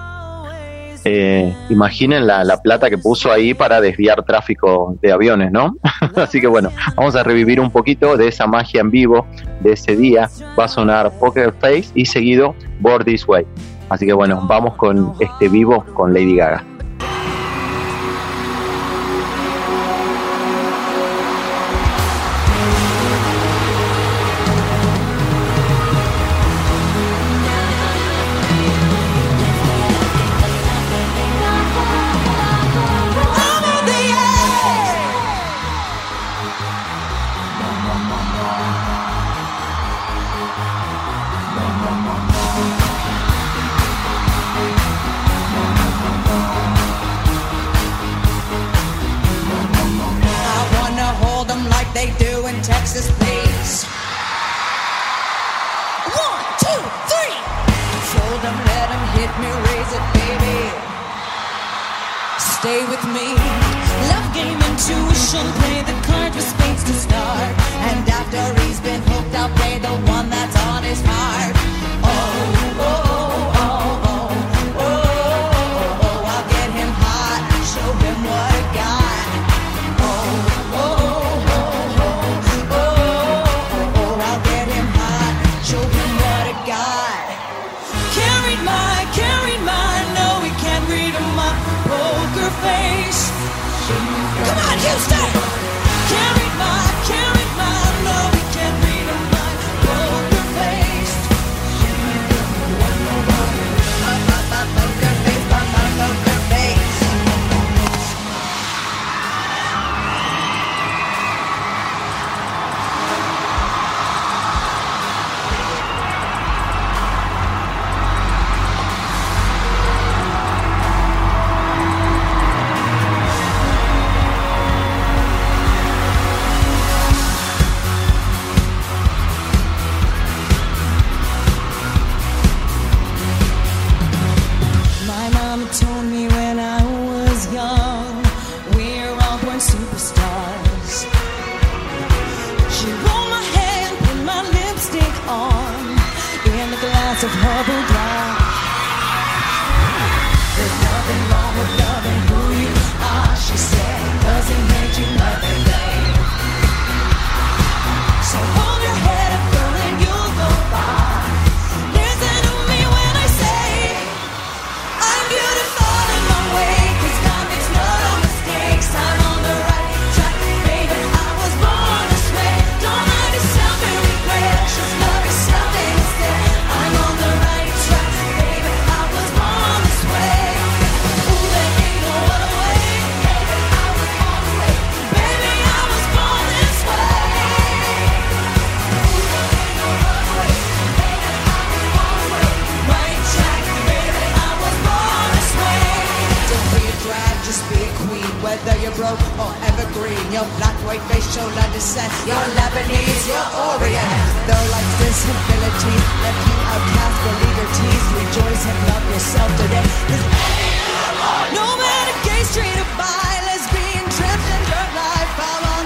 Eh, imaginen la, la plata que puso ahí para desviar tráfico de aviones, ¿no? Así que bueno, vamos a revivir un poquito de esa magia en vivo de ese día. Va a sonar Poker Face y seguido Born This Way. Así que bueno, vamos con este vivo con Lady Gaga.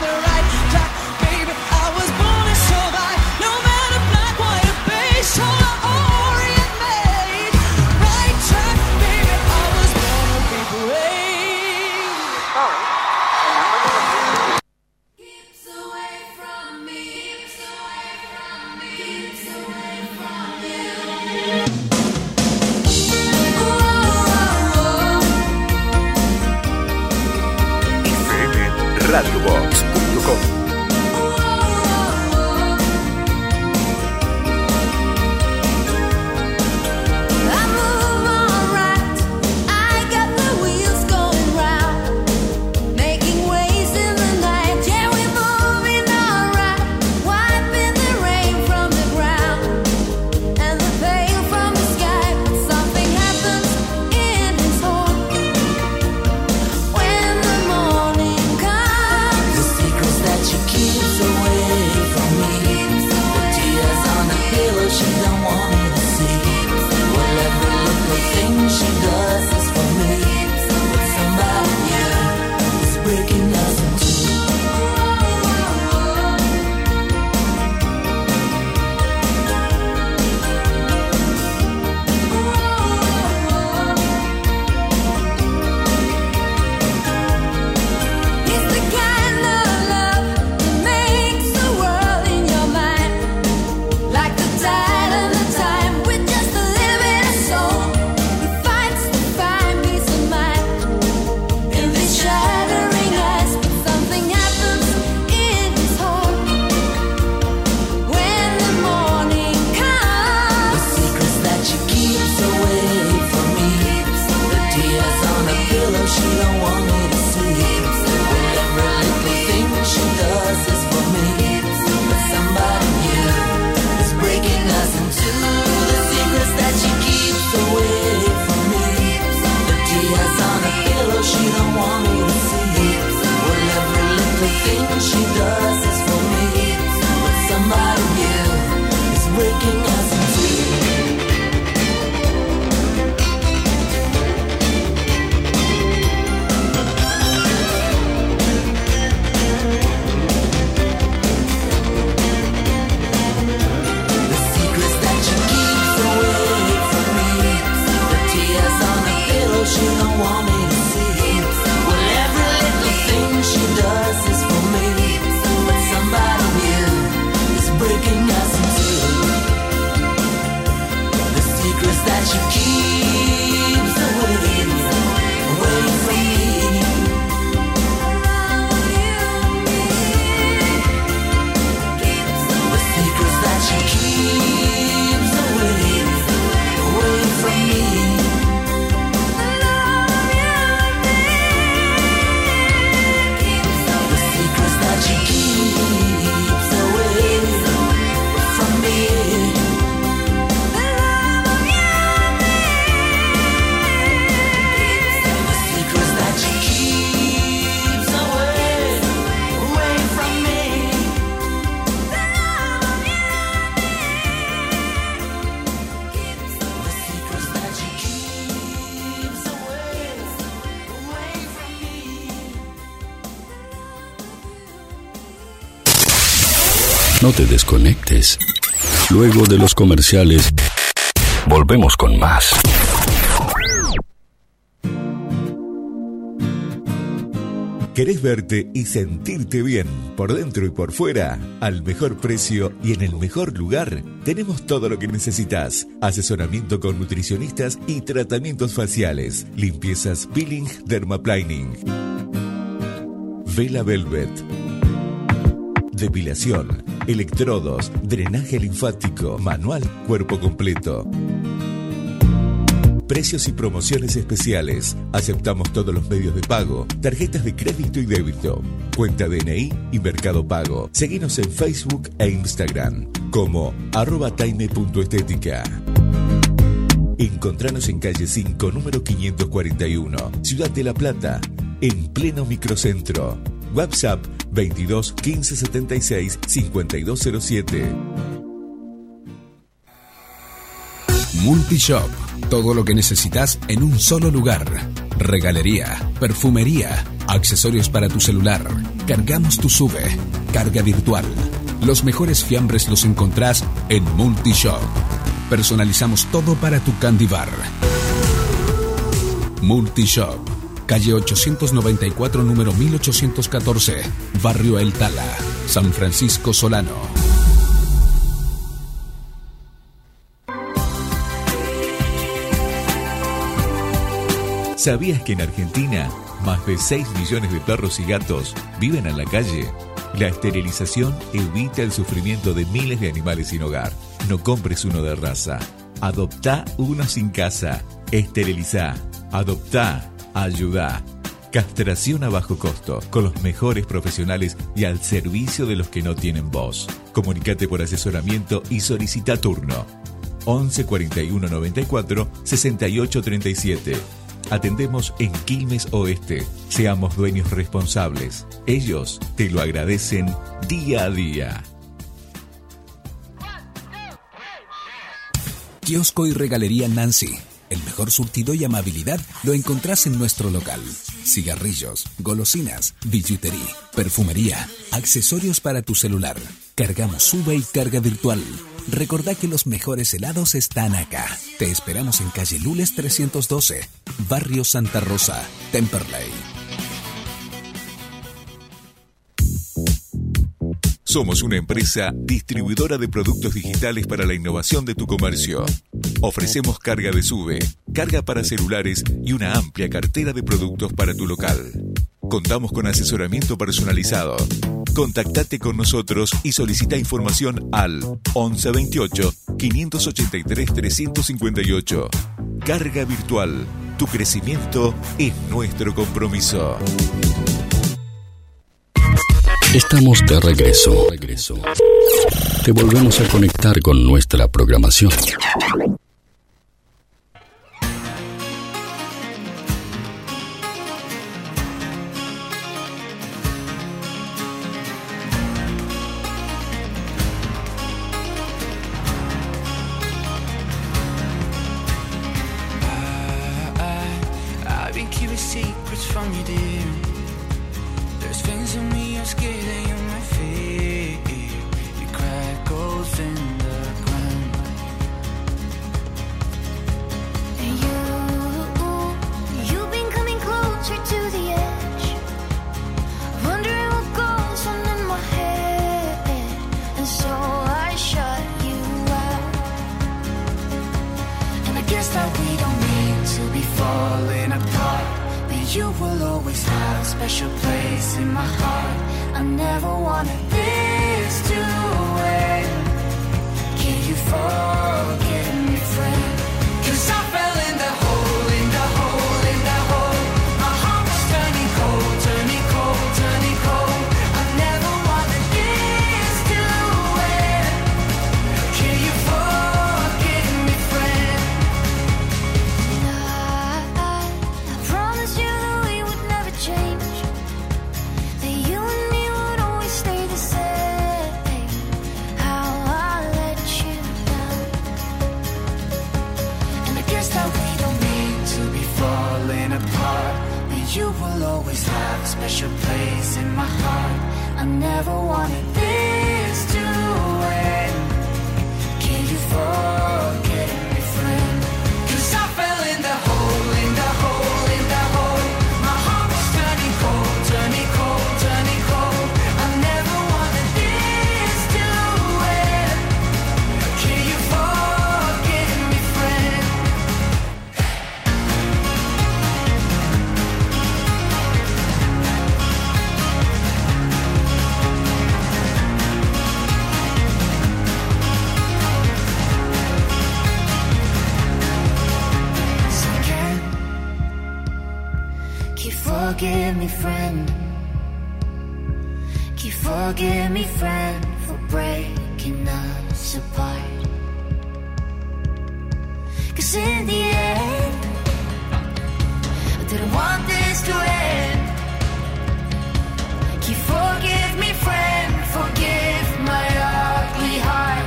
Show radiobox punto com. No te desconectes. Luego de los comerciales, volvemos con más. ¿Querés verte y sentirte bien por dentro y por fuera? Al mejor precio y en el mejor lugar, tenemos todo lo que necesitas. Asesoramiento con nutricionistas y tratamientos faciales. Limpiezas peeling, dermaplaning. Vela Velvet. Depilación, electrodos, drenaje linfático, manual, cuerpo completo. Precios y promociones especiales. Aceptamos todos los medios de pago, tarjetas de crédito y débito, cuenta D N I y Mercado Pago. Seguinos en Facebook e Instagram como arroba taime punto estética. Encontranos en calle cinco, número quinientos cuarenta y uno, Ciudad de La Plata, en pleno microcentro. WhatsApp veintidós quince setenta y seis cincuenta y dos cero siete. Multishop. Todo lo que necesitas en un solo lugar. Regalería, perfumería, accesorios para tu celular. Cargamos tu sube. Carga virtual. Los mejores fiambres los encontrás en Multishop. Personalizamos todo para tu candy bar. Multishop. calle ochocientos noventa y cuatro, número mil ochocientos catorce, Barrio El Tala, San Francisco Solano. ¿Sabías que en Argentina más de seis millones de perros y gatos viven en la calle? La esterilización evita el sufrimiento de miles de animales sin hogar. No compres uno de raza. Adoptá uno sin casa. Esterilizá. Adoptá. Ayudá. Castración a bajo costo, con los mejores profesionales y al servicio de los que no tienen voz. Comunicate por asesoramiento y solicita turno. once cuarenta y uno noventa y cuatro, sesenta y ocho treinta y siete. Atendemos en Quilmes Oeste. Seamos dueños responsables. Ellos te lo agradecen día a día. Kiosco y Regalería Nancy. El mejor surtido y amabilidad lo encontrás en nuestro local. Cigarrillos, golosinas, billutería, perfumería, accesorios para tu celular. Cargamos sube y carga virtual. Recordá que los mejores helados están acá. Te esperamos en calle Lules trescientos doce, Barrio Santa Rosa, Temperley. Somos una empresa distribuidora de productos digitales para la innovación de tu comercio. Ofrecemos carga de sube, carga para celulares y una amplia cartera de productos para tu local. Contamos con asesoramiento personalizado. Contactate con nosotros y solicita información al once veintiocho, quinientos ochenta y tres, trescientos cincuenta y ocho. Carga virtual. Tu crecimiento es nuestro compromiso. Estamos de regreso. regreso. Te volvemos a conectar con nuestra programación. I've been keeping secrets from you, dear. There's things in me I'm scared that you might fear. You crack holes in the ground. And you, you've been coming closer to the edge, wondering what goes on in my head. And so I shut you out. And I guess that we don't need to be falling apart, but you will always have a special place in my heart. I never wanted this to end. Can you forgive me, friend? 'Cause I fell in the hole, in the hole, in the hole. My heart was turning cold, turning cold, turning cold. I never wanted this to end. Can you forgive me, friend? I, I promised you that we would never change, that you and me would always stay the same. How I let you down. And I guess that we don't need to be falling apart, but you will always have a special place in my heart. I never wanted this to end. Can you forget me, friend? 'Cause I fell in the hole, in the hole, in the hole. My heart was turning cold, turning cold, turning cold. I never wanted this to end. Can you forget me, friend? So can Can you forgive me, friend? Can you forgive me, friend, for breaking us apart? 'Cause in the end, I didn't want this to end. Can you forgive me, friend? Forgive my ugly heart.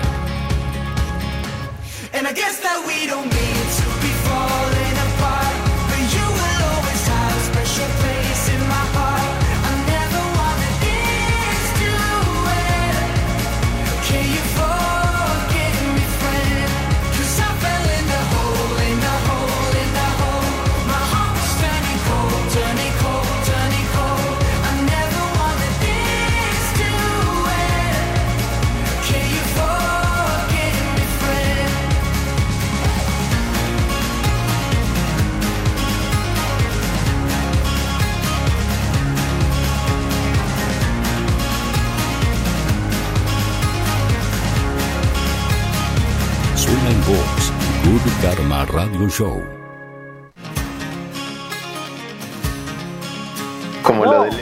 And I guess that we don't need to be falling apart, but you will always have a special place in my heart. I never wanted this to end. Can you forgive me, friend? 'Cause I fell in the hole, in the hole, in the hole. My heart was turning cold, turning vos, Good Karma Radio Show. Como No. lo de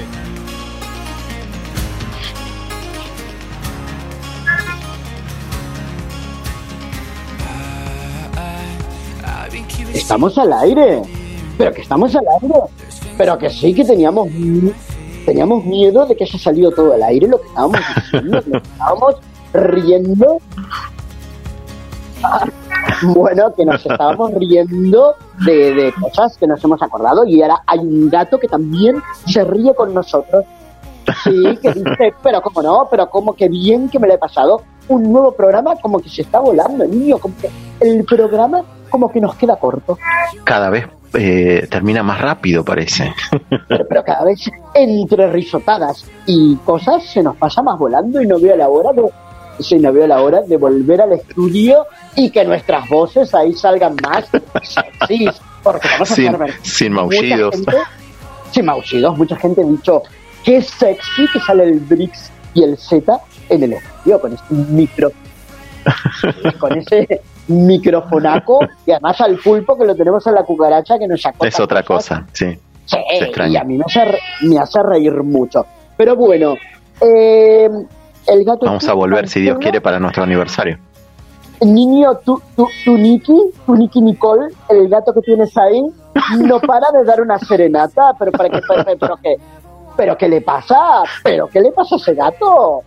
Estamos al aire, pero que estamos al aire, pero que sí que teníamos teníamos miedo de que haya salido todo al aire lo que estábamos diciendo, lo que estábamos riendo. Ah, bueno, que nos estábamos riendo de, de cosas que nos hemos acordado, y ahora hay un gato que también se ríe con nosotros. Sí, que dice, pero cómo no, pero cómo que bien que me lo he pasado. Un nuevo programa como que se está volando, niño, como que el programa como que nos queda corto. Cada vez eh, termina más rápido, parece. Pero, pero cada vez entre risotadas y cosas se nos pasa más volando, y no veo la hora de sí, no veo la hora de volver al estudio y que nuestras voces ahí salgan más sexys, porque vamos a Sin, hacer ver sin mucha maullidos. gente- sin maullidos, mucha gente ha dicho qué sexy que sale el Brix y el Z en el estudio con este micro con ese microfonaco, y además al pulpo que lo tenemos en la cucaracha que nos sacó Es otra cosa, sí. Sí, Se extraña. y a mí me hace, re- me hace reír mucho. Pero bueno, eh, el gato... Vamos a volver, si Dios quiere, para nuestro aniversario. Niño, tú, tú, tú, Nicky, tú, Nicky Nicole, el gato que tienes ahí, no para de dar una serenata, pero para que, pero, pero que, pero ¿qué le pasa? ¿Pero qué le pasa a ese gato?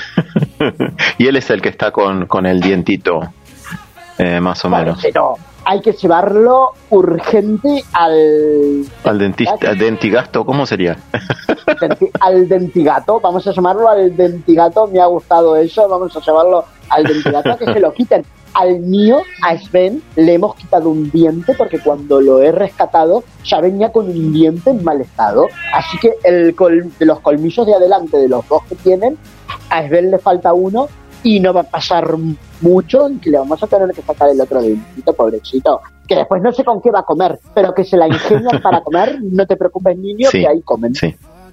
Y él es el que está con, con el dientito, eh, más o menos. Pero hay que llevarlo urgente al, Al dentista, al dentigasto, ¿cómo sería? denti- al dentigato, vamos a llamarlo al dentigato, me ha gustado eso, vamos a llevarlo al dentigato a que se lo quiten. Al mío, a Sven, le hemos quitado un diente porque cuando lo he rescatado ya venía con un diente en mal estado, así que el col- de los colmillos de adelante de los dos que tienen, a Sven le falta uno y no va a pasar mucho en que le vamos a tener que sacar el otro dientito, pobrecito, que después no sé con qué va a comer, pero que se la ingenian para comer, no te preocupes, niño, Sí, que ahí comen. sí.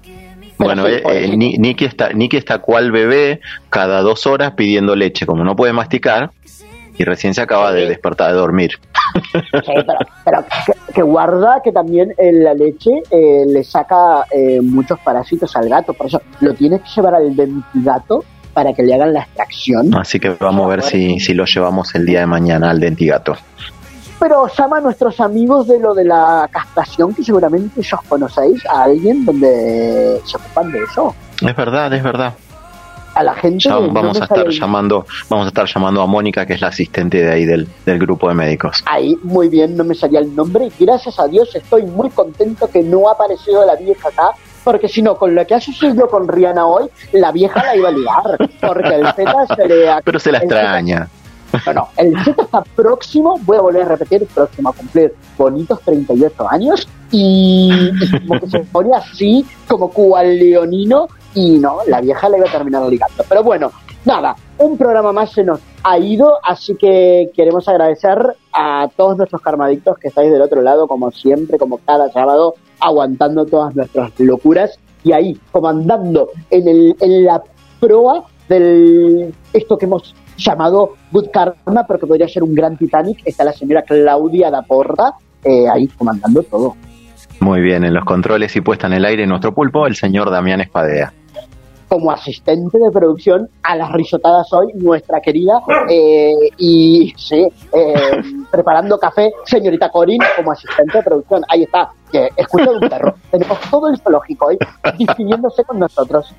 Bueno, eh, eh, Ni- Nicky está, Nicky está cual bebé cada dos horas pidiendo leche, como no puede masticar, y recién se acaba de despertar de dormir. Sí, pero, pero que, que guarda que también eh, la leche eh, le saca eh, muchos parásitos al gato, por eso lo tienes que llevar al dentigato para que le hagan la extracción. Así que vamos a ver si, si lo llevamos el día de mañana al dentigato. Pero llama a nuestros amigos de lo de la castración, que seguramente ellos conocéis a alguien donde se ocupan de eso. Es verdad, es verdad. A la gente Ya de- vamos ¿dónde a estar sale el- llamando, vamos a estar llamando a Mónica, que es la asistente de ahí del, del grupo de médicos. Ahí, muy bien, no me salía el nombre. Y gracias a Dios estoy muy contento que no ha aparecido la vieja acá, porque si no, con lo que ha sucedido con Rihanna hoy, la vieja la iba a liar, porque el Z se le... Pero se la el Z extraña. No, no, el Z está próximo, voy a volver a repetir, próximo a cumplir bonitos treinta y ocho años, y, y como que se pone así, como cual leonino, y no, la vieja le iba a terminar ligando. Pero bueno, nada, un programa más se nos ha ido, así que queremos agradecer a todos nuestros karmadictos que estáis del otro lado, como siempre, como cada sábado, aguantando todas nuestras locuras, y ahí, comandando en, el, en la proa del esto que hemos llamado Good Karma, pero que podría ser un gran Titanic, está la señora Claudia da Porta, eh, ahí comandando todo. Muy bien, en los controles y puesta en el aire nuestro pulpo, el señor Damián Espadea. Como asistente de producción a las risotadas hoy, nuestra querida eh, y sí, eh, preparando café, señorita Corín, como asistente de producción. Ahí está, que escucha de un perro. Tenemos todo el zoológico hoy distinguiéndose con nosotros.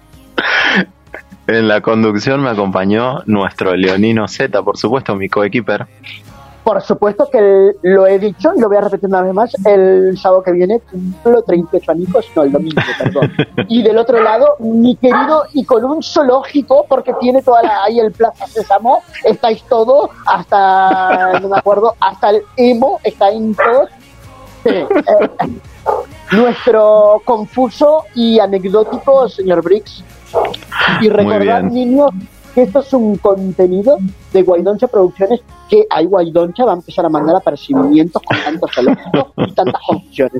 En la conducción me acompañó nuestro Leonino Z, por supuesto, mi coequiper. Por supuesto que el- lo he dicho y lo voy a repetir una vez más, el sábado que viene cumplo treinta y ocho años, no, el domingo, perdón. Y del otro lado, mi querido, y con un zoológico, porque tiene toda la, ahí el Plaza Sésamo, estáis todos, hasta, no me acuerdo, hasta el emo, está en todos. Sí, eh, nuestro confuso y anecdótico señor Brix. Y recordad, bien. niños, que esto es un contenido de Guaidoncha Producciones, que ahí Guaidoncha va a empezar a mandar apercibimientos con tantos zoológicos y tantas confusiones.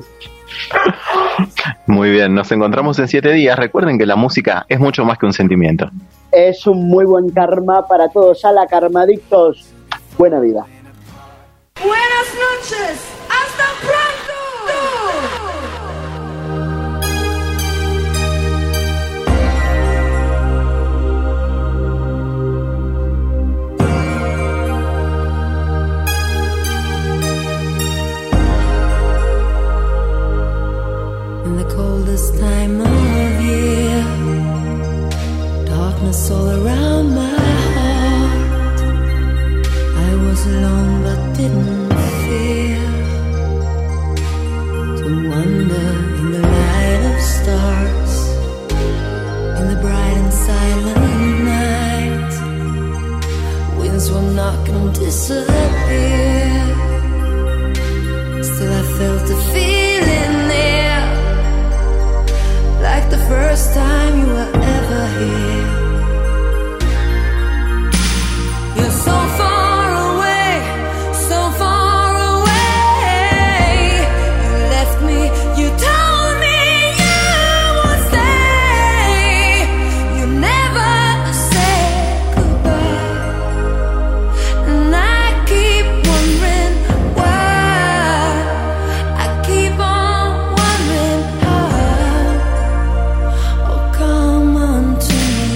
Muy bien, nos encontramos en siete días. Recuerden que la música es mucho más que un sentimiento. Es un muy buen karma para todos. A la karmadictos, buena vida. Buenas noches. Hasta pronto. In the coldest time of year, darkness all around my heart. I was alone but didn't fear to wander in the light of stars, in the bright and silent night. Winds were not gonna disappear. Still I felt the feeling there, like the first time you were ever here. You're so far away, so far away. You left me, you told me you would stay. You never said goodbye, and I keep wondering why. I keep on wondering how. Oh, come on to me.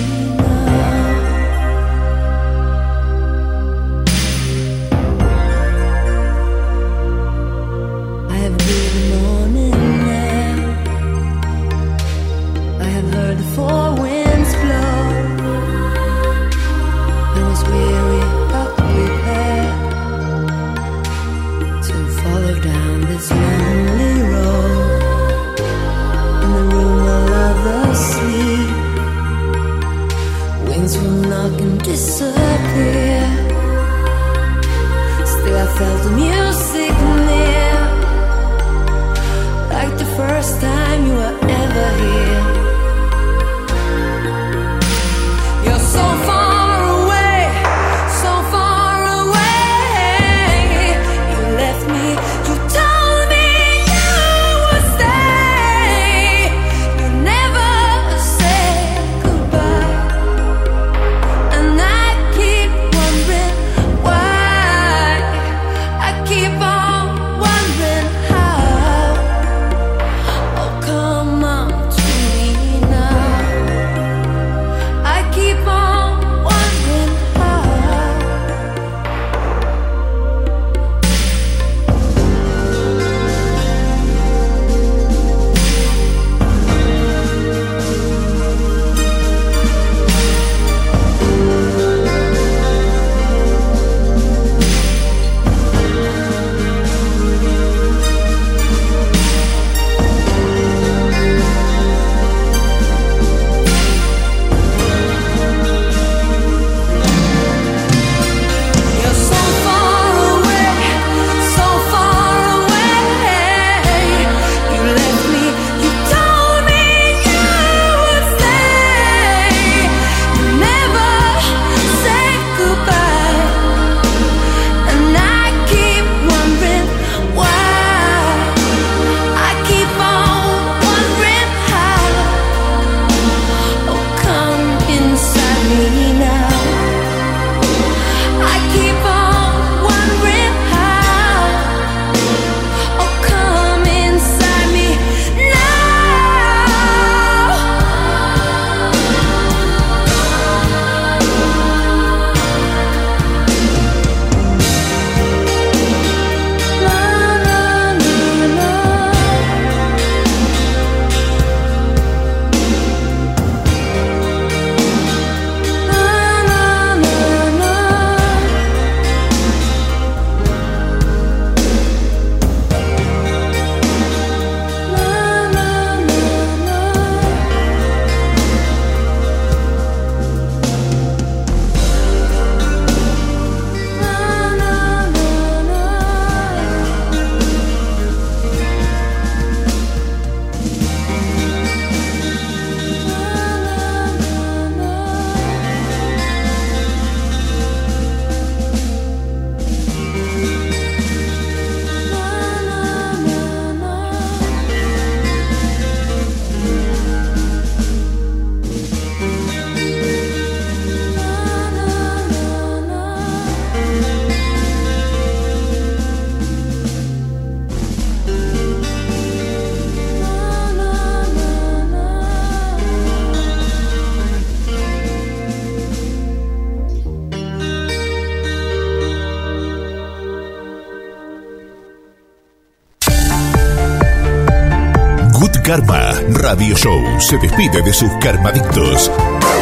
Good Karma Radio Show se despide de sus karmadictos.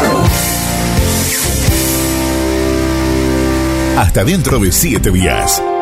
Hasta dentro de siete días.